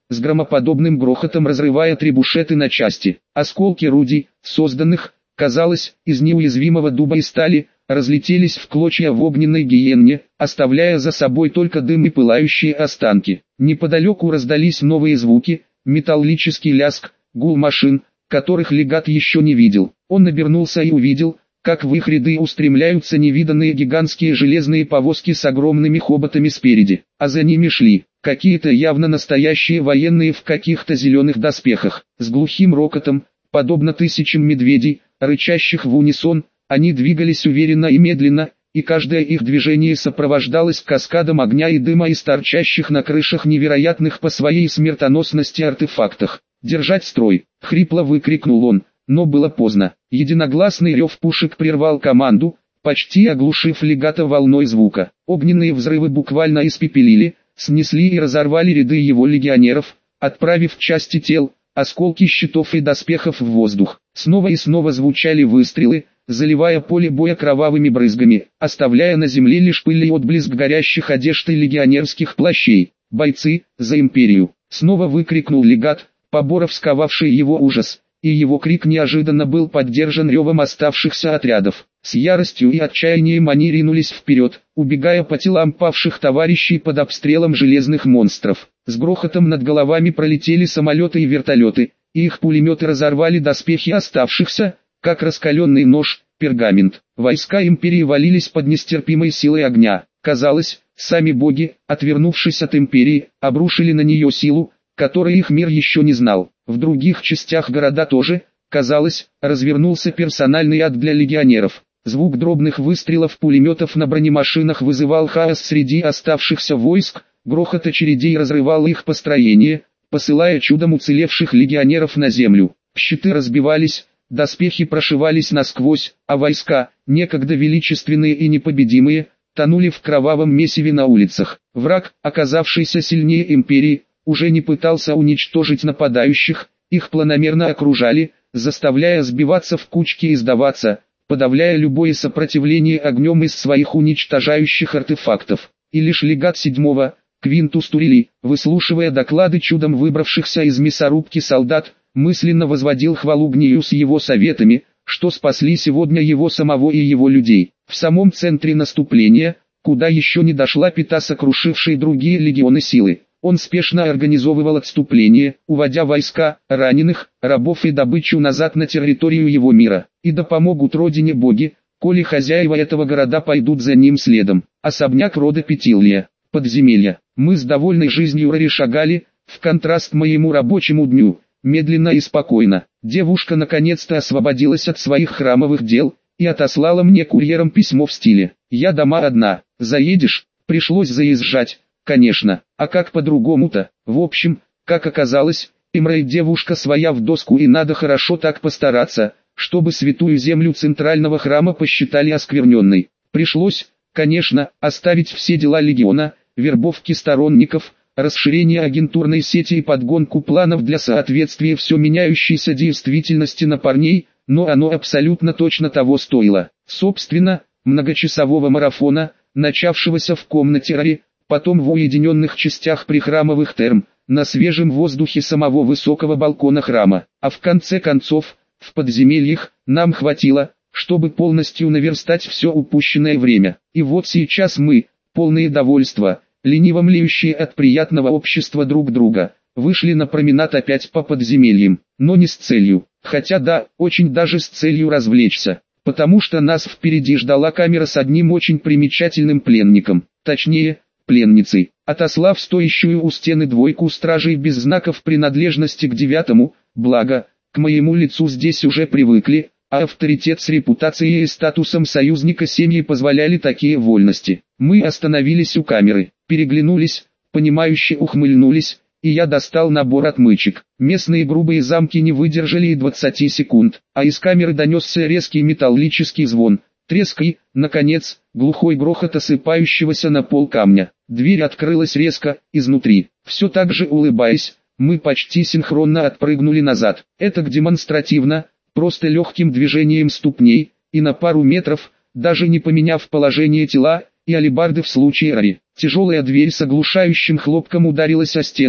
с громоподобным грохотом разрывая требушеты на части. Осколки орудий, созданных, казалось, из неуязвимого дуба и стали, разлетелись в клочья в огненной гиенне, оставляя за собой только дым и пылающие останки. Неподалеку раздались новые звуки, металлический лязг, гул машин, которых легат еще не видел. Он обернулся и увидел, как в их ряды устремляются невиданные гигантские железные повозки с огромными хоботами спереди, а за ними шли какие-то явно настоящие военные в каких-то зеленых доспехах. С глухим рокотом, подобно тысячам медведей, рычащих в унисон, они двигались уверенно и медленно, и каждое их движение сопровождалось каскадом огня и дыма из торчащих на крышах невероятных по своей смертоносности артефактах. «Держать строй!» — хрипло выкрикнул он, но было поздно. Единогласный рев пушек прервал команду, почти оглушив легата волной звука. Огненные взрывы буквально испепелили, снесли и разорвали ряды его легионеров, отправив части тел, осколки щитов и доспехов в воздух. Снова и снова звучали выстрелы, заливая поле боя кровавыми брызгами, оставляя на земле лишь пыль и отблеск горящих одежд и легионерских плащей. «Бойцы, за империю!» — снова выкрикнул легат, поборов сковавший его ужас, и его крик неожиданно был поддержан ревом оставшихся отрядов. С яростью и отчаянием они ринулись вперед, убегая по телам павших товарищей под обстрелом железных монстров. С грохотом над головами пролетели самолеты и вертолеты, и их пулеметы разорвали доспехи оставшихся, как раскаленный нож, пергамент. Войска империи валились под нестерпимой силой огня. Казалось, сами боги, отвернувшись от империи, обрушили на нее силу, которой их мир еще не знал. В других частях города тоже, казалось, развернулся персональный ад для легионеров. Звук дробных выстрелов пулеметов на бронемашинах вызывал хаос среди оставшихся войск, грохот очередей разрывал их построение, посылая чудом уцелевших легионеров на землю. Щиты разбивались, доспехи прошивались насквозь, а войска, некогда величественные и непобедимые, тонули в кровавом месиве на улицах. Враг, оказавшийся сильнее империи, уже не пытался уничтожить нападающих, их планомерно окружали, заставляя сбиваться в кучки и сдаваться, подавляя любое сопротивление огнем из своих уничтожающих артефактов. И лишь легат седьмого, Квинтус Турили, выслушивая доклады чудом выбравшихся из мясорубки солдат, мысленно возводил хвалу Гнию с его советами, что спасли сегодня его самого и его людей. В самом центре наступления, куда еще не дошла пята сокрушившей другие легионы силы, он спешно организовывал отступление, уводя войска, раненых, рабов и добычу назад на территорию его мира. И да помогут родине боги, коли хозяева этого города пойдут за ним следом. Особняк рода Петилия. Подземелья. Мы с довольной жизнью Рори шагали, в контраст к моему рабочему дню, медленно и спокойно. Девушка наконец-то освободилась от своих храмовых дел, и отослала мне курьером письмо в стиле: «Я дома одна, заедешь?» Пришлось заезжать. Конечно, а как по-другому-то? В общем, как оказалось, Имрей девушка своя в доску, и надо хорошо так постараться, чтобы святую землю центрального храма посчитали оскверненной. Пришлось, конечно, оставить все дела легиона, вербовки сторонников, расширение агентурной сети и подгонку планов для соответствия все меняющейся действительности на парней, но оно абсолютно точно того стоило. Собственно, многочасового марафона, начавшегося в комнате Рори, потом в уединенных частях прихрамовых терм, на свежем воздухе самого высокого балкона храма, а в конце концов, в подземельях, нам хватило, чтобы полностью наверстать все упущенное время. И вот сейчас мы, полные довольства, лениво млеющие от приятного общества друг друга, вышли на променад опять по подземельям, но не с целью, хотя да, очень даже с целью развлечься, потому что нас впереди ждала камера с одним очень примечательным пленником, точнее, пленницей. Отослав стоящую у стены двойку стражей без знаков принадлежности к девятому, благо, к моему лицу здесь уже привыкли, а авторитет с репутацией и статусом союзника семьи позволяли такие вольности. Мы остановились у камеры, переглянулись, понимающе ухмыльнулись, и я достал набор отмычек. Местные грубые замки не выдержали и двадцати секунд, а из камеры донесся резкий металлический звон, треск и, наконец, глухой грохот осыпающегося на пол камня. Дверь открылась резко, изнутри. Все так же улыбаясь, мы почти синхронно отпрыгнули назад. Это демонстративно, просто легким движением ступней, и на пару метров, даже не поменяв положение тела, и алебарды в случае Рори. Тяжелая дверь с оглушающим хлопком ударилась о стену,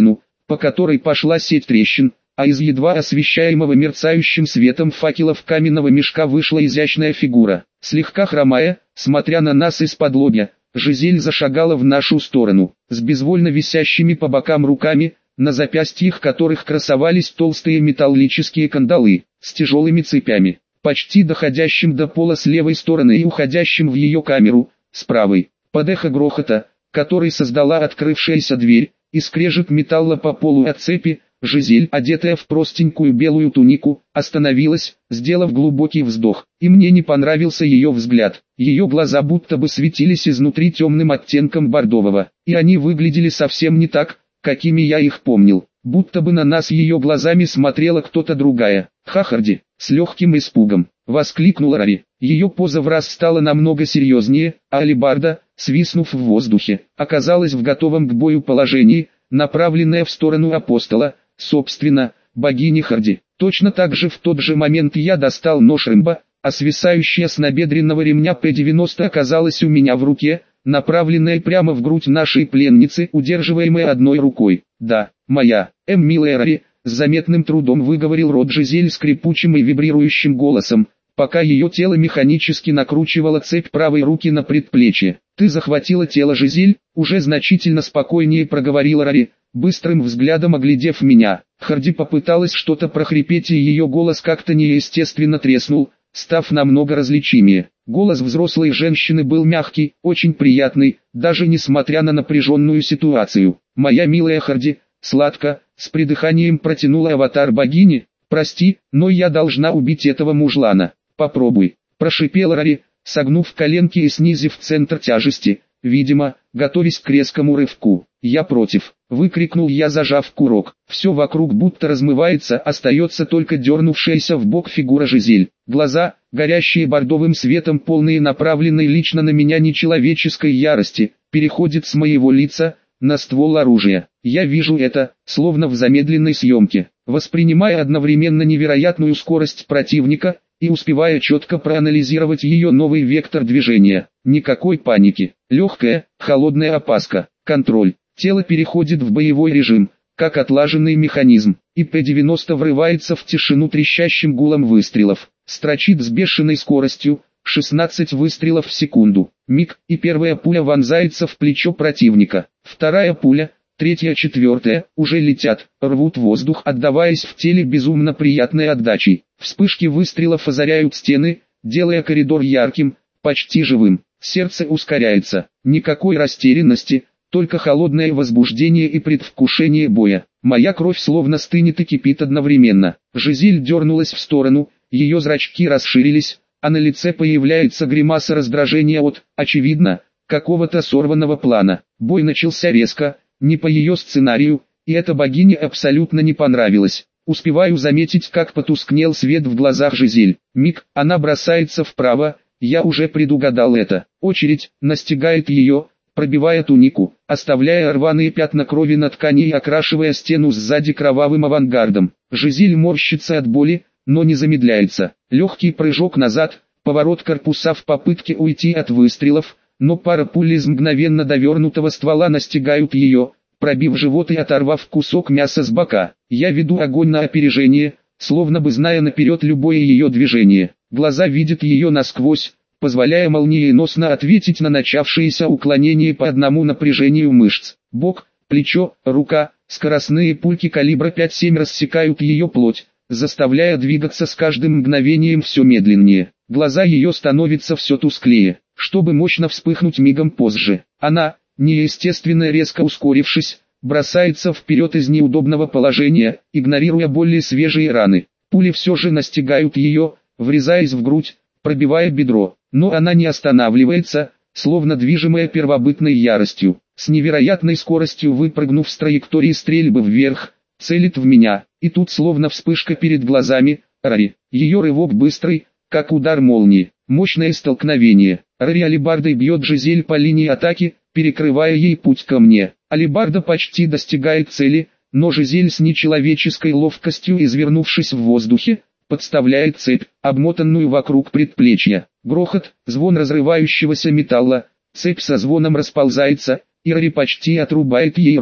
по которой пошла сеть трещин, а из едва освещаемого мерцающим светом факелов каменного мешка вышла изящная фигура. Слегка хромая, смотря на нас из-под лобья, Жизель зашагала в нашу сторону, с безвольно висящими по бокам руками, на запястьях которых красовались толстые металлические кандалы, с тяжелыми цепями, почти доходящим до пола с левой стороны и уходящим в ее камеру, с правой. Под эхо грохота, который создала открывшаяся дверь, и скрежет металла по полу от цепи, Жизель, одетая в простенькую белую тунику, остановилась, сделав глубокий вздох, и мне не понравился ее взгляд. Ее глаза будто бы светились изнутри темным оттенком бордового, и они выглядели совсем не так, какими я их помнил, будто бы на нас ее глазами смотрела кто-то другая. «Хахарди!» — с легким испугом воскликнула Рари. Ее поза враз стала намного серьезнее, а алебарда, свиснув в воздухе, оказалась в готовом к бою положении, направленная в сторону апостола, собственно, богини Харди. Точно так же в тот же момент я достал нож Рэмбо, а свисающая с набедренного ремня П девяносто оказалась у меня в руке, направленная прямо в грудь нашей пленницы, удерживаемая одной рукой. «Да, моя, М. милая Рари», с заметным трудом выговорил рот Жизель скрипучим и вибрирующим голосом, пока ее тело механически накручивало цепь правой руки на предплечье. «Ты захватила тело Жизель», уже значительно спокойнее проговорила Рари, быстрым взглядом оглядев меня. Харди попыталась что-то прохрипеть, и ее голос как-то неестественно треснул, став намного различимее. Голос взрослой женщины был мягкий, очень приятный, даже несмотря на напряженную ситуацию. «Моя милая Харди», сладко, с придыханием протянула аватар богини, «прости, но я должна убить этого мужлана». «Попробуй», прошипела Рари, согнув коленки и снизив центр тяжести, видимо, готовясь к резкому рывку. «Я против», выкрикнул я, зажав курок. Все вокруг будто размывается, остается только дернувшаяся в бок фигура Жизель. Глаза, горящие бордовым светом, полные направленной лично на меня нечеловеческой ярости, переходят с моего лица на ствол оружия. Я вижу это, словно в замедленной съемке, воспринимая одновременно невероятную скорость противника и успевая четко проанализировать ее новый вектор движения. Никакой паники, легкая, холодная опаска, контроль. Тело переходит в боевой режим, как отлаженный механизм, и П девяносто врывается в тишину трещащим гулом выстрелов, строчит с бешеной скоростью, шестнадцать выстрелов в секунду. Миг, и первая пуля вонзается в плечо противника, вторая пуля, третья, четвертая, уже летят, рвут воздух, отдаваясь в теле безумно приятной отдачей. Вспышки выстрелов озаряют стены, делая коридор ярким, почти живым. Сердце ускоряется, никакой растерянности, только холодное возбуждение и предвкушение боя. Моя кровь словно стынет и кипит одновременно. Жизель дернулась в сторону, ее зрачки расширились, а на лице появляется гримаса раздражения от, очевидно, какого-то сорванного плана. Бой начался резко, не по ее сценарию, и это богине абсолютно не понравилось. Успеваю заметить, как потускнел свет в глазах Жизель. Миг, она бросается вправо, я уже предугадал это. Очередь настигает ее, пробивая тунику, оставляя рваные пятна крови на ткани и окрашивая стену сзади кровавым авангардом. Жизель морщится от боли, но не замедляется. Легкий прыжок назад, поворот корпуса в попытке уйти от выстрелов, но пара пуль из мгновенно довернутого ствола настигают ее, пробив живот и оторвав кусок мяса с бока. Я веду огонь на опережение, словно бы зная наперед любое ее движение. Глаза видят ее насквозь, позволяя молниеносно ответить на начавшееся уклонение по одному напряжению мышц. Бок, плечо, рука, скоростные пульки калибра пять семь рассекают ее плоть, заставляя двигаться с каждым мгновением все медленнее. Глаза ее становятся все тусклее, чтобы мощно вспыхнуть мигом позже. Она, неестественно резко ускорившись, бросается вперед из неудобного положения, игнорируя более свежие раны. Пули все же настигают ее, врезаясь в грудь, пробивая бедро, но она не останавливается, словно движимая первобытной яростью. С невероятной скоростью выпрыгнув с траектории стрельбы вверх, целит в меня, и тут словно вспышка перед глазами, Рари. Ее рывок быстрый, как удар молнии, мощное столкновение. Рари алебардой бьет Жизель по линии атаки, перекрывая ей путь ко мне. Алебарда почти достигает цели, но Жизель с нечеловеческой ловкостью, извернувшись в воздухе, подставляет цепь, обмотанную вокруг предплечья. Грохот, звон разрывающегося металла, цепь со звоном расползается, и Рари почти отрубает ей руку.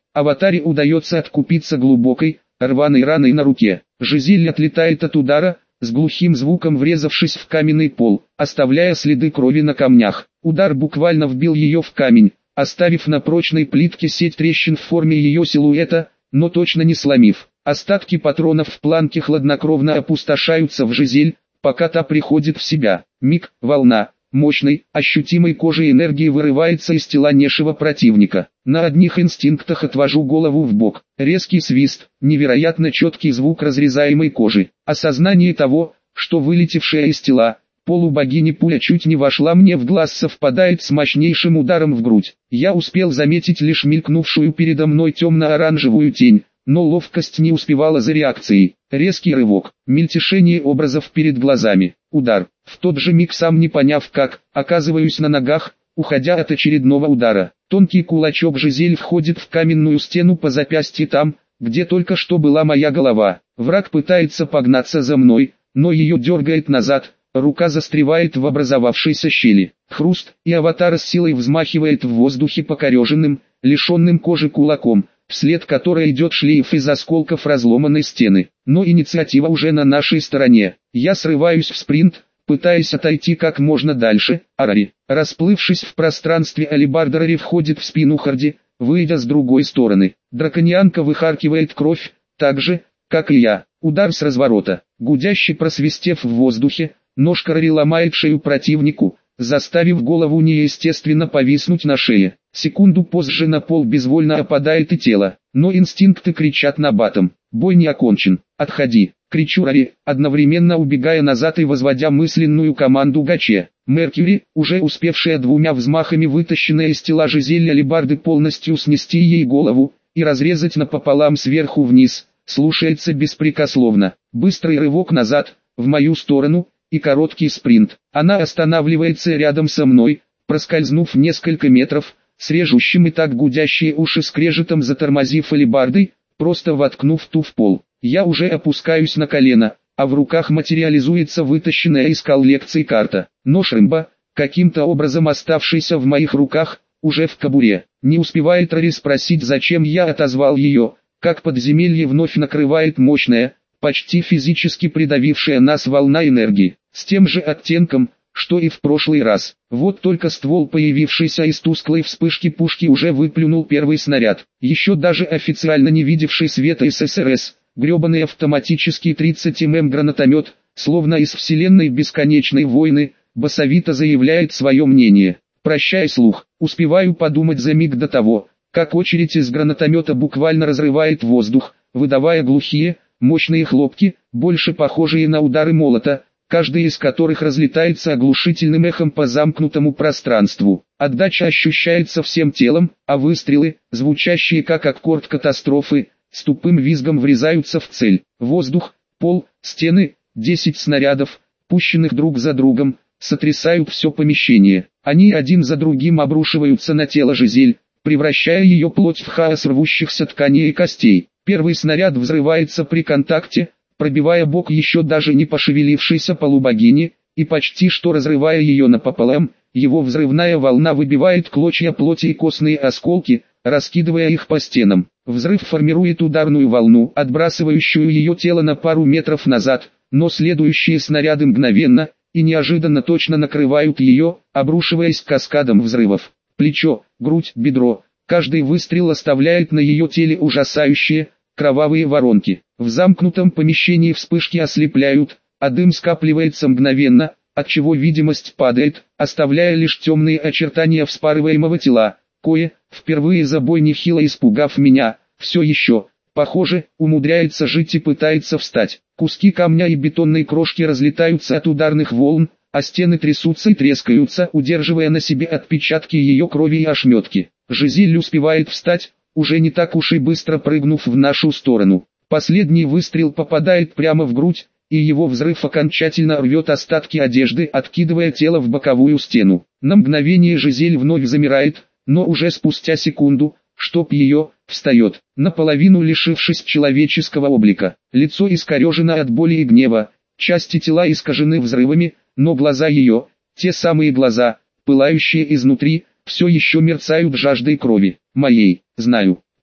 Аватаре удается откупиться глубокой, рваной раной на руке. Жизель отлетает от удара, с глухим звуком врезавшись в каменный пол, оставляя следы крови на камнях. Удар буквально вбил ее в камень, оставив на прочной плитке сеть трещин в форме ее силуэта, но точно не сломив. Остатки патронов в планке хладнокровно опустошаются в Жизель, пока та приходит в себя. Миг, волна мощной, ощутимой кожей энергии вырывается из тела нешего противника. На одних инстинктах отвожу голову в бок. Резкий свист, невероятно четкий звук разрезаемой кожи. Осознание того, что вылетевшая из тела полубогини пуля чуть не вошла мне в глаз, совпадает с мощнейшим ударом в грудь. Я успел заметить лишь мелькнувшую передо мной темно-оранжевую тень, но ловкость не успевала за реакцией. Резкий рывок, мельтешение образов перед глазами, удар. В тот же миг, сам не поняв как, оказываюсь на ногах, уходя от очередного удара. Тонкий кулачок Жизель входит в каменную стену по запястью там, где только что была моя голова. Враг пытается погнаться за мной, но ее дергает назад, рука застревает в образовавшейся щели. Хруст, и аватар с силой взмахивает в воздухе покореженным, лишенным кожи кулаком, вслед которой идет шлейф из осколков разломанной стены. Но инициатива уже на нашей стороне. Я срываюсь в спринт, пытаясь отойти как можно дальше. Арари, расплывшись в пространстве, алебардер Арари входит в спину Харди, выйдя с другой стороны. Драконианка выхаркивает кровь, так же, как и я. Удар с разворота, гудяще просвистев в воздухе, нож Арари ломает шею противнику, заставив голову неестественно повиснуть на шее. Секунду позже на пол безвольно опадает и тело, но инстинкты кричат набатом. Бой не окончен. Отходи, кричу Арари, одновременно убегая назад и возводя мысленную команду Гаче. Меркьюри, уже успевшая двумя взмахами вытащенная из тела Жизель алебарды полностью снести ей голову и разрезать напополам сверху вниз, слушается беспрекословно. Быстрый рывок назад, в мою сторону, и короткий спринт. Она останавливается рядом со мной, проскользнув несколько метров, с режущим и так гудящие уши скрежетом затормозив алебардой, просто воткнув ту в пол. Я уже опускаюсь на колено, а в руках материализуется вытащенная из коллекции карта. Нож Рэмбо, каким-то образом оставшийся в моих руках, уже в кобуре. Не успевает Арари спросить, зачем я отозвал ее, как подземелье вновь накрывает мощная, почти физически придавившая нас волна энергии, с тем же оттенком, что и в прошлый раз. Вот только ствол, появившийся из тусклой вспышки пушки, уже выплюнул первый снаряд. Еще даже официально не видевший света ССРС, гребаный автоматический тридцать миллиметров гранатомет, словно из вселенной бесконечной войны, басовито заявляет свое мнение. Прощай слух, успеваю подумать за миг до того, как очередь из гранатомета буквально разрывает воздух, выдавая глухие, мощные хлопки, больше похожие на удары молота, каждый из которых разлетается оглушительным эхом по замкнутому пространству. Отдача ощущается всем телом, а выстрелы, звучащие как аккорд катастрофы, с тупым визгом врезаются в цель. Воздух, пол, стены, десять снарядов, пущенных друг за другом, сотрясают все помещение. Они один за другим обрушиваются на тело Жизель, превращая ее плоть в хаос рвущихся тканей и костей. Первый снаряд взрывается при контакте, пробивая бок еще даже не пошевелившейся полубогини, и почти что разрывая ее напополам. Его взрывная волна выбивает клочья плоти и костные осколки, раскидывая их по стенам. Взрыв формирует ударную волну, отбрасывающую ее тело на пару метров назад, но следующие снаряды мгновенно и неожиданно точно накрывают ее, обрушиваясь каскадом взрывов. Плечо, грудь, бедро. Каждый выстрел оставляет на ее теле ужасающие, кровавые воронки. В замкнутом помещении вспышки ослепляют, а дым скапливается мгновенно, отчего видимость падает, оставляя лишь темные очертания вспарываемого тела. Кое, впервые за бой нехило испугав меня, все еще, похоже, умудряется жить и пытается встать. Куски камня и бетонной крошки разлетаются от ударных волн, а стены трясутся и трескаются, удерживая на себе отпечатки ее крови и ошметки. Жизель успевает встать, уже не так уж и быстро прыгнув в нашу сторону. Последний выстрел попадает прямо в грудь, и его взрыв окончательно рвет остатки одежды, откидывая тело в боковую стену. На мгновение Жизель вновь замирает, но уже спустя секунду, чтоб ее, встает, наполовину лишившись человеческого облика. Лицо искорежено от боли и гнева, части тела искажены взрывами, но глаза ее, те самые глаза, пылающие изнутри, все еще мерцают жаждой крови. Моей, знаю.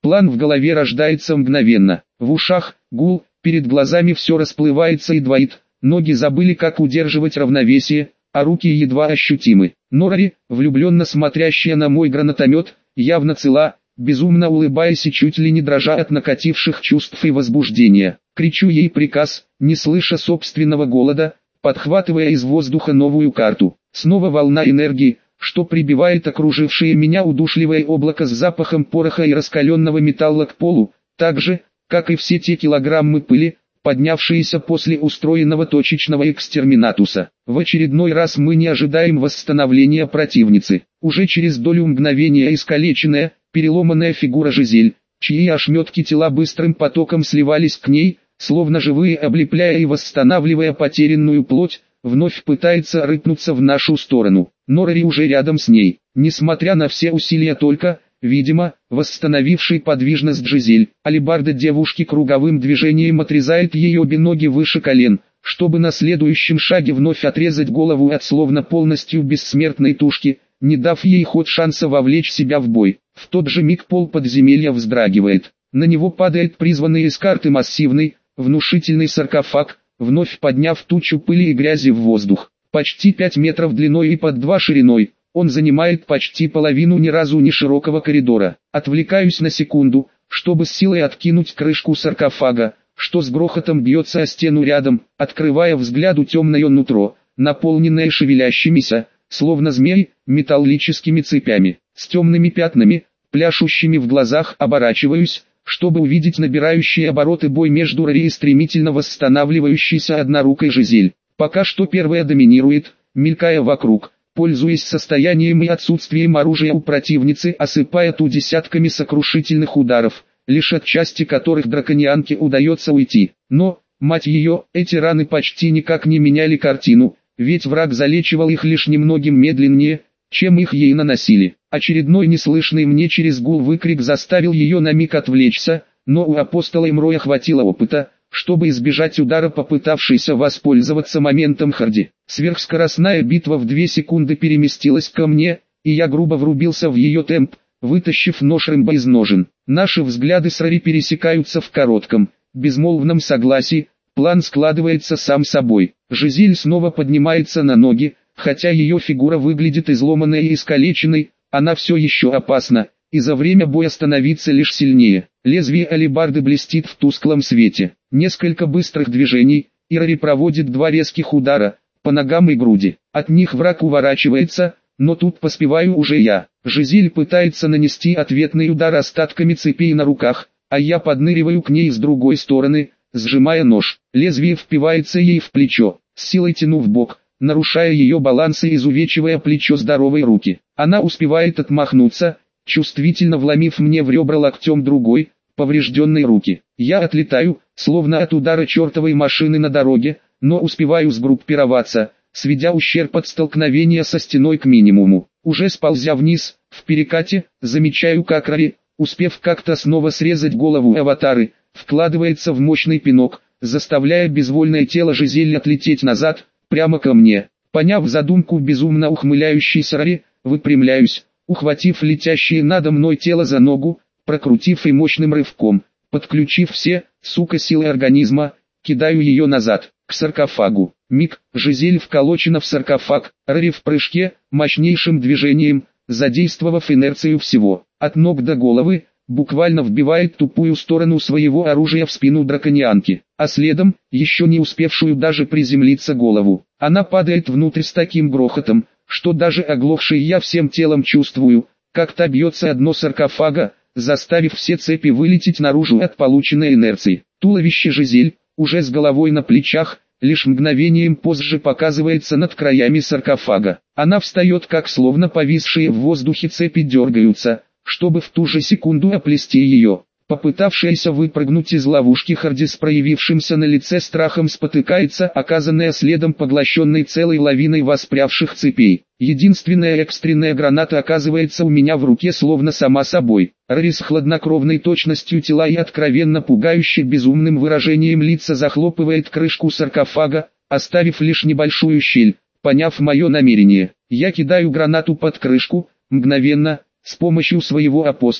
План в голове рождается мгновенно. В ушах гул, перед глазами все расплывается и двоит. Ноги забыли, как удерживать равновесие, а руки едва ощутимы. Норари, влюбленно смотрящая на мой гранатомет, явно цела, безумно улыбаясь и чуть ли не дрожа от накативших чувств и возбуждения. Кричу ей приказ, не слыша собственного голода, подхватывая из воздуха новую карту. Снова волна энергии, что прибивает окружившее меня удушливое облако с запахом пороха и раскаленного металла к полу, так же, как и все те килограммы пыли, поднявшиеся после устроенного точечного экстерминатуса. В очередной раз мы не ожидаем восстановления противницы. Уже через долю мгновения искалеченная, переломанная фигура Жизель, чьи ошметки тела быстрым потоком сливались к ней, словно живые, облепляя и восстанавливая потерянную плоть, вновь пытается рыпнуться в нашу сторону. Норари уже рядом с ней. Несмотря на все усилия только, видимо, восстановивший подвижность Жизель, алебарда девушки круговым движением отрезает ее обе ноги выше колен, чтобы на следующем шаге вновь отрезать голову от словно полностью бессмертной тушки, не дав ей хоть шанса вовлечь себя в бой. В тот же миг пол подземелья вздрагивает. На него падает призванный из карты массивный, внушительный саркофаг, вновь подняв тучу пыли и грязи в воздух. Почти пять метров длиной и под два шириной, он занимает почти половину ни разу не широкого коридора. Отвлекаюсь на секунду, чтобы с силой откинуть крышку саркофага, что с грохотом бьется о стену рядом, открывая взгляду темное нутро, наполненное шевелящимися, словно змеи, металлическими цепями, с темными пятнами, пляшущими в глазах. Оборачиваюсь, чтобы увидеть набирающие обороты бой между Рари и стремительно восстанавливающейся однорукой Жизель. Пока что первая доминирует, мелькая вокруг, пользуясь состоянием и отсутствием оружия у противницы, осыпая ту десятками сокрушительных ударов, лишь от части которых драконианке удается уйти. Но, мать ее, эти раны почти никак не меняли картину, ведь враг залечивал их лишь немногим медленнее, чем их ей наносили. Очередной неслышный мне через гул выкрик заставил ее на миг отвлечься, но у апостола Имроя хватило опыта, чтобы избежать удара попытавшейся воспользоваться моментом Харди. Сверхскоростная битва в две секунды переместилась ко мне, и я грубо врубился в ее темп, вытащив нож Рэмбо из ножен. Наши взгляды с Рари пересекаются в коротком, безмолвном согласии, план складывается сам собой. Жизель снова поднимается на ноги, хотя ее фигура выглядит изломанной и искалеченной, она все еще опасна, и за время боя становится лишь сильнее. Лезвие алебарды блестит в тусклом свете. Несколько быстрых движений, и Рари проводит два резких удара, по ногам и груди. От них враг уворачивается, но тут поспеваю уже я. Жизель пытается нанести ответный удар остатками цепей на руках, а я подныриваю к ней с другой стороны, сжимая нож. Лезвие впивается ей в плечо, с силой тяну в бок, нарушая ее баланс и изувечивая плечо здоровой руки. Она успевает отмахнуться, чувствительно вломив мне в ребра локтем другой, поврежденной руки. Я отлетаю, словно от удара чертовой машины на дороге, но успеваю сгруппироваться, сведя ущерб от столкновения со стеной к минимуму. Уже сползя вниз, в перекате, замечаю, как Рари, успев как-то снова срезать голову аватары, вкладывается в мощный пинок, заставляя безвольное тело Жизель отлететь назад, прямо ко мне. Поняв задумку безумно ухмыляющейся Рари, выпрямляюсь, ухватив летящее надо мной тело за ногу, прокрутив и мощным рывком, подключив все, сука, силы организма, кидаю ее назад, к саркофагу. Миг, Жизель вколочена в саркофаг, Рари в прыжке, мощнейшим движением, задействовав инерцию всего, от ног до головы, буквально вбивает тупую сторону своего оружия в спину драконианки, а следом, еще не успевшую даже приземлиться голову. Она падает внутрь с таким грохотом, что даже оглохший я всем телом чувствую, как та бьется о дно саркофага, заставив все цепи вылететь наружу от полученной инерции. Туловище Жизель, уже с головой на плечах, лишь мгновением позже показывается над краями саркофага. Она встает, как словно повисшие в воздухе цепи дергаются, чтобы в ту же секунду оплести ее. Попытавшаяся выпрыгнуть из ловушки Харди с проявившимся на лице страхом спотыкается, оказанная следом поглощенной целой лавиной воспрявших цепей. Единственная экстренная граната оказывается у меня в руке словно сама собой. Рари с хладнокровной точностью тела и откровенно пугающе безумным выражением лица захлопывает крышку саркофага, оставив лишь небольшую щель. Поняв мое намерение, я кидаю гранату под крышку, мгновенно, с помощью своего апостола,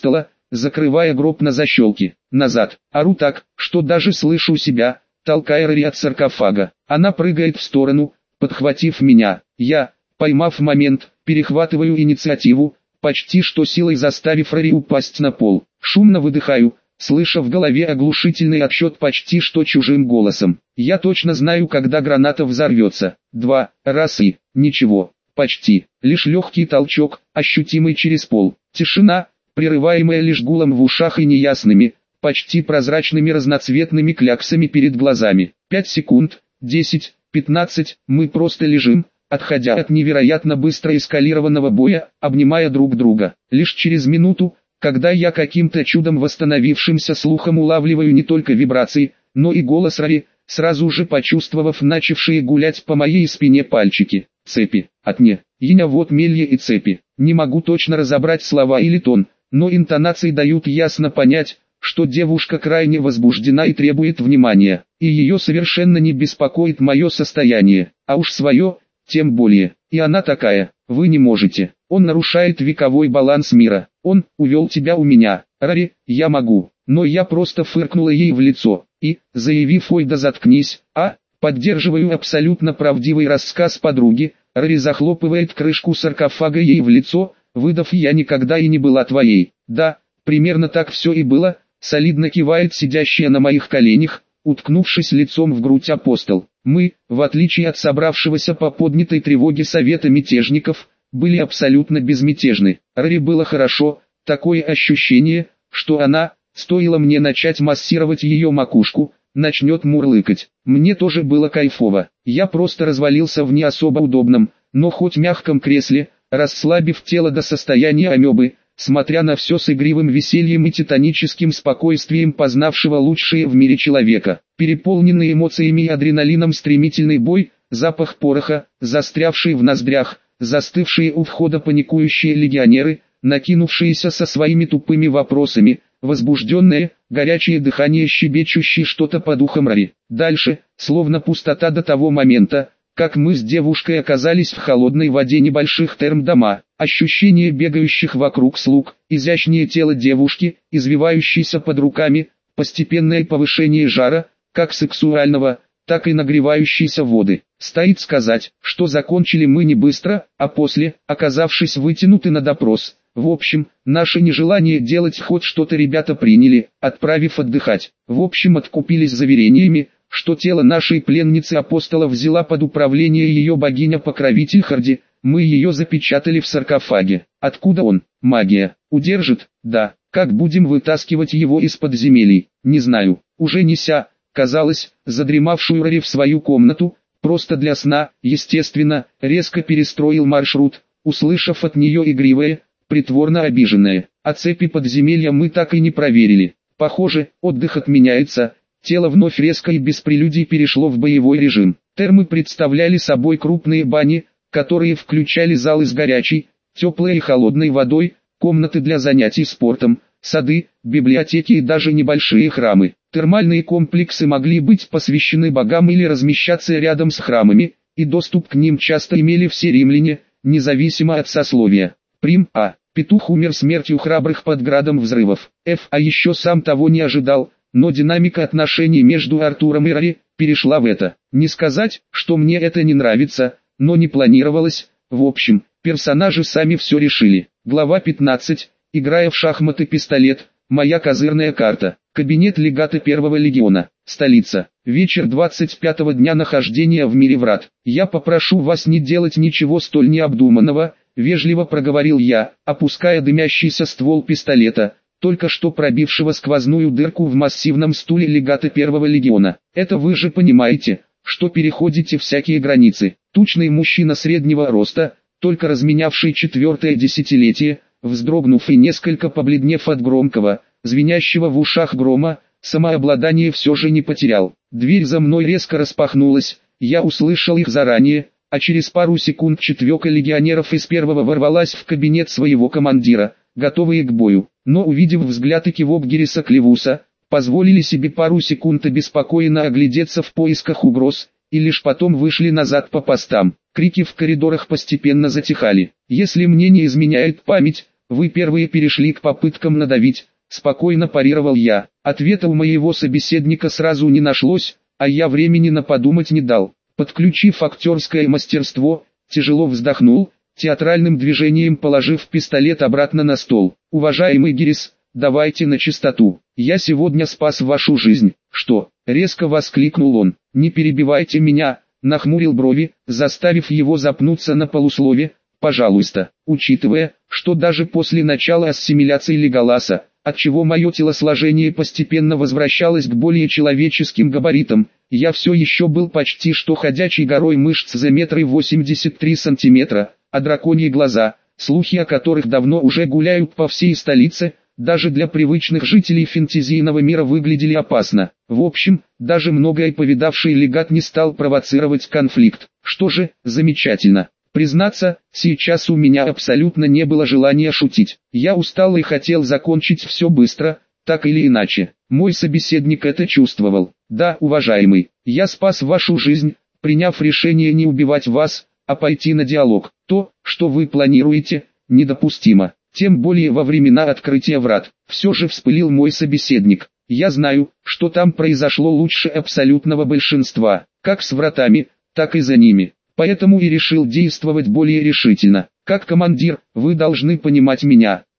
закрывая гроб на защелке. Назад. Ору так, что даже слышу себя, толкая Рори от саркофага. Она прыгает в сторону, подхватив меня. Я, поймав момент, перехватываю инициативу, почти что силой заставив Рори упасть на пол. Шумно выдыхаю, слыша в голове оглушительный отсчет почти что чужим голосом. Я точно знаю, когда граната взорвется. Два, раз и... ничего. Почти. Лишь легкий толчок, ощутимый через пол. Тишина, прерываемая лишь гулом в ушах и неясными, почти прозрачными разноцветными кляксами перед глазами. Пять секунд, десять, пятнадцать, мы просто лежим, отходя от невероятно быстро эскалированного боя, обнимая друг друга. Лишь через минуту, когда я каким-то чудом восстановившимся слухом улавливаю не только вибрации, но и голос Рори, сразу же почувствовав начавшие гулять по моей спине пальчики. Цепи, отне, иня вот мелье и цепи. Не могу точно разобрать слова или тон, но интонации дают ясно понять, что девушка крайне возбуждена и требует внимания, и ее совершенно не беспокоит мое состояние, а уж свое, тем более. И она такая: вы не можете. Он нарушает вековой баланс мира. Он увел тебя у меня. Рори, я могу. Но я просто фыркнула ей в лицо и, заявив: ой, да заткнись, а, поддерживаю абсолютно правдивый рассказ подруги, Рори захлопывает крышку саркофага ей в лицо, выдав: я никогда и не была твоей. Да, примерно так все и было, солидно кивает сидящая на моих коленях, уткнувшись лицом в грудь апостол. Мы, в отличие от собравшегося по поднятой тревоге совета мятежников, были абсолютно безмятежны. Рори было хорошо, такое ощущение, что она, стоило мне начать массировать ее макушку, начнет мурлыкать. Мне тоже было кайфово. Я просто развалился в не особо удобном, но хоть мягком кресле, расслабив тело до состояния амебы, смотря на все с игривым весельем и титаническим спокойствием познавшего лучшее в мире человека. Переполненный эмоциями и адреналином стремительный бой, запах пороха, застрявший в ноздрях, застывшие у входа паникующие легионеры, накинувшиеся со своими тупыми вопросами, возбужденное, горячее дыхание, щебечущее что-то по духам Рори. Дальше, словно пустота до того момента, как мы с девушкой оказались в холодной воде небольших терм-дома, ощущение бегающих вокруг слуг, изящнее тело девушки, извивающейся под руками, постепенное повышение жара, как сексуального, так и нагревающейся воды. Стоит сказать, что закончили мы не быстро, а после, оказавшись вытянуты на допрос. В общем, наше нежелание делать хоть что-то ребята приняли, отправив отдыхать. В общем, откупились заверениями, что тело нашей пленницы апостола взяла под управление ее богиня-покровитель Харди. Мы ее запечатали в саркофаге. Откуда он? Магия. Удержит? Да. Как будем вытаскивать его из подземелий? Не знаю. Уже неся, казалось, задремавшую Рори в свою комнату, просто для сна, естественно, резко перестроил маршрут, услышав от нее игривое, притворно обиженное: а цепи подземелья мы так и не проверили. Похоже, отдых отменяется. Тело вновь резко и без прелюдий перешло в боевой режим. Термы представляли собой крупные бани, которые включали залы с горячей, теплой и холодной водой, комнаты для занятий спортом, сады, библиотеки и даже небольшие храмы. Термальные комплексы могли быть посвящены богам или размещаться рядом с храмами, и доступ к ним часто имели все римляне, независимо от сословия. Прим. А. Петух умер смертью храбрых под градом взрывов. Ф. А еще сам того не ожидал, но динамика отношений между Артуром и Рори перешла в это. Не сказать, что мне это не нравится, но не планировалось. В общем, персонажи сами все решили. Глава пятнадцать. Играя в шахматы пистолет. Моя козырная карта. Кабинет легата первого легиона. Столица. Вечер двадцать пятого дня нахождения в мире врат. Я попрошу вас не делать ничего столь необдуманного, вежливо проговорил я, опуская дымящийся ствол пистолета, только что пробившего сквозную дырку в массивном стуле легата первого легиона. Это вы же понимаете, что переходите всякие границы. Тучный мужчина среднего роста, только разменявший четвертое десятилетие, вздрогнув и несколько побледнев от громкого, звенящего в ушах грома, самообладание все же не потерял. Дверь за мной резко распахнулась, я услышал их заранее, а через пару секунд четверка легионеров из первого ворвалась в кабинет своего командира, готовые к бою, но увидев взгляд и кивок Гириса Клевуса, позволили себе пару секунд обеспокоенно оглядеться в поисках угроз, и лишь потом вышли назад по постам. Крики в коридорах постепенно затихали. Если мне не изменяет память, вы первые перешли к попыткам надавить, спокойно парировал я. Ответа у моего собеседника сразу не нашлось, а я времени на подумать не дал. Подключив актерское мастерство, тяжело вздохнул, театральным движением положив пистолет обратно на стол. «Уважаемый Гирис, давайте на чистоту. Я сегодня спас вашу жизнь». «Что?» — резко воскликнул он. «Не перебивайте меня», — нахмурил брови, заставив его запнуться на полуслове. «Пожалуйста, учитывая, что даже после начала ассимиляции Леголаса, отчего мое телосложение постепенно возвращалось к более человеческим габаритам, я все еще был почти что ходячей горой мышц за метр восемьдесят три сантиметра, а драконьи глаза, слухи о которых давно уже гуляют по всей столице, даже для привычных жителей фэнтезийного мира выглядели опасно. В общем, даже многое повидавший легат не стал провоцировать конфликт. Что же, замечательно. Признаться, сейчас у меня абсолютно не было желания шутить. Я устал и хотел закончить все быстро, так или иначе. Мой собеседник это чувствовал. «Да, уважаемый, я спас вашу жизнь, приняв решение не убивать вас, а пойти на диалог. То, что вы планируете, недопустимо. Тем более во времена открытия врат». Все же вспылил мой собеседник. «Я знаю, что там произошло лучше абсолютного большинства, как с вратами, так и за ними. Поэтому и решил действовать более решительно. Как командир, вы должны понимать меня.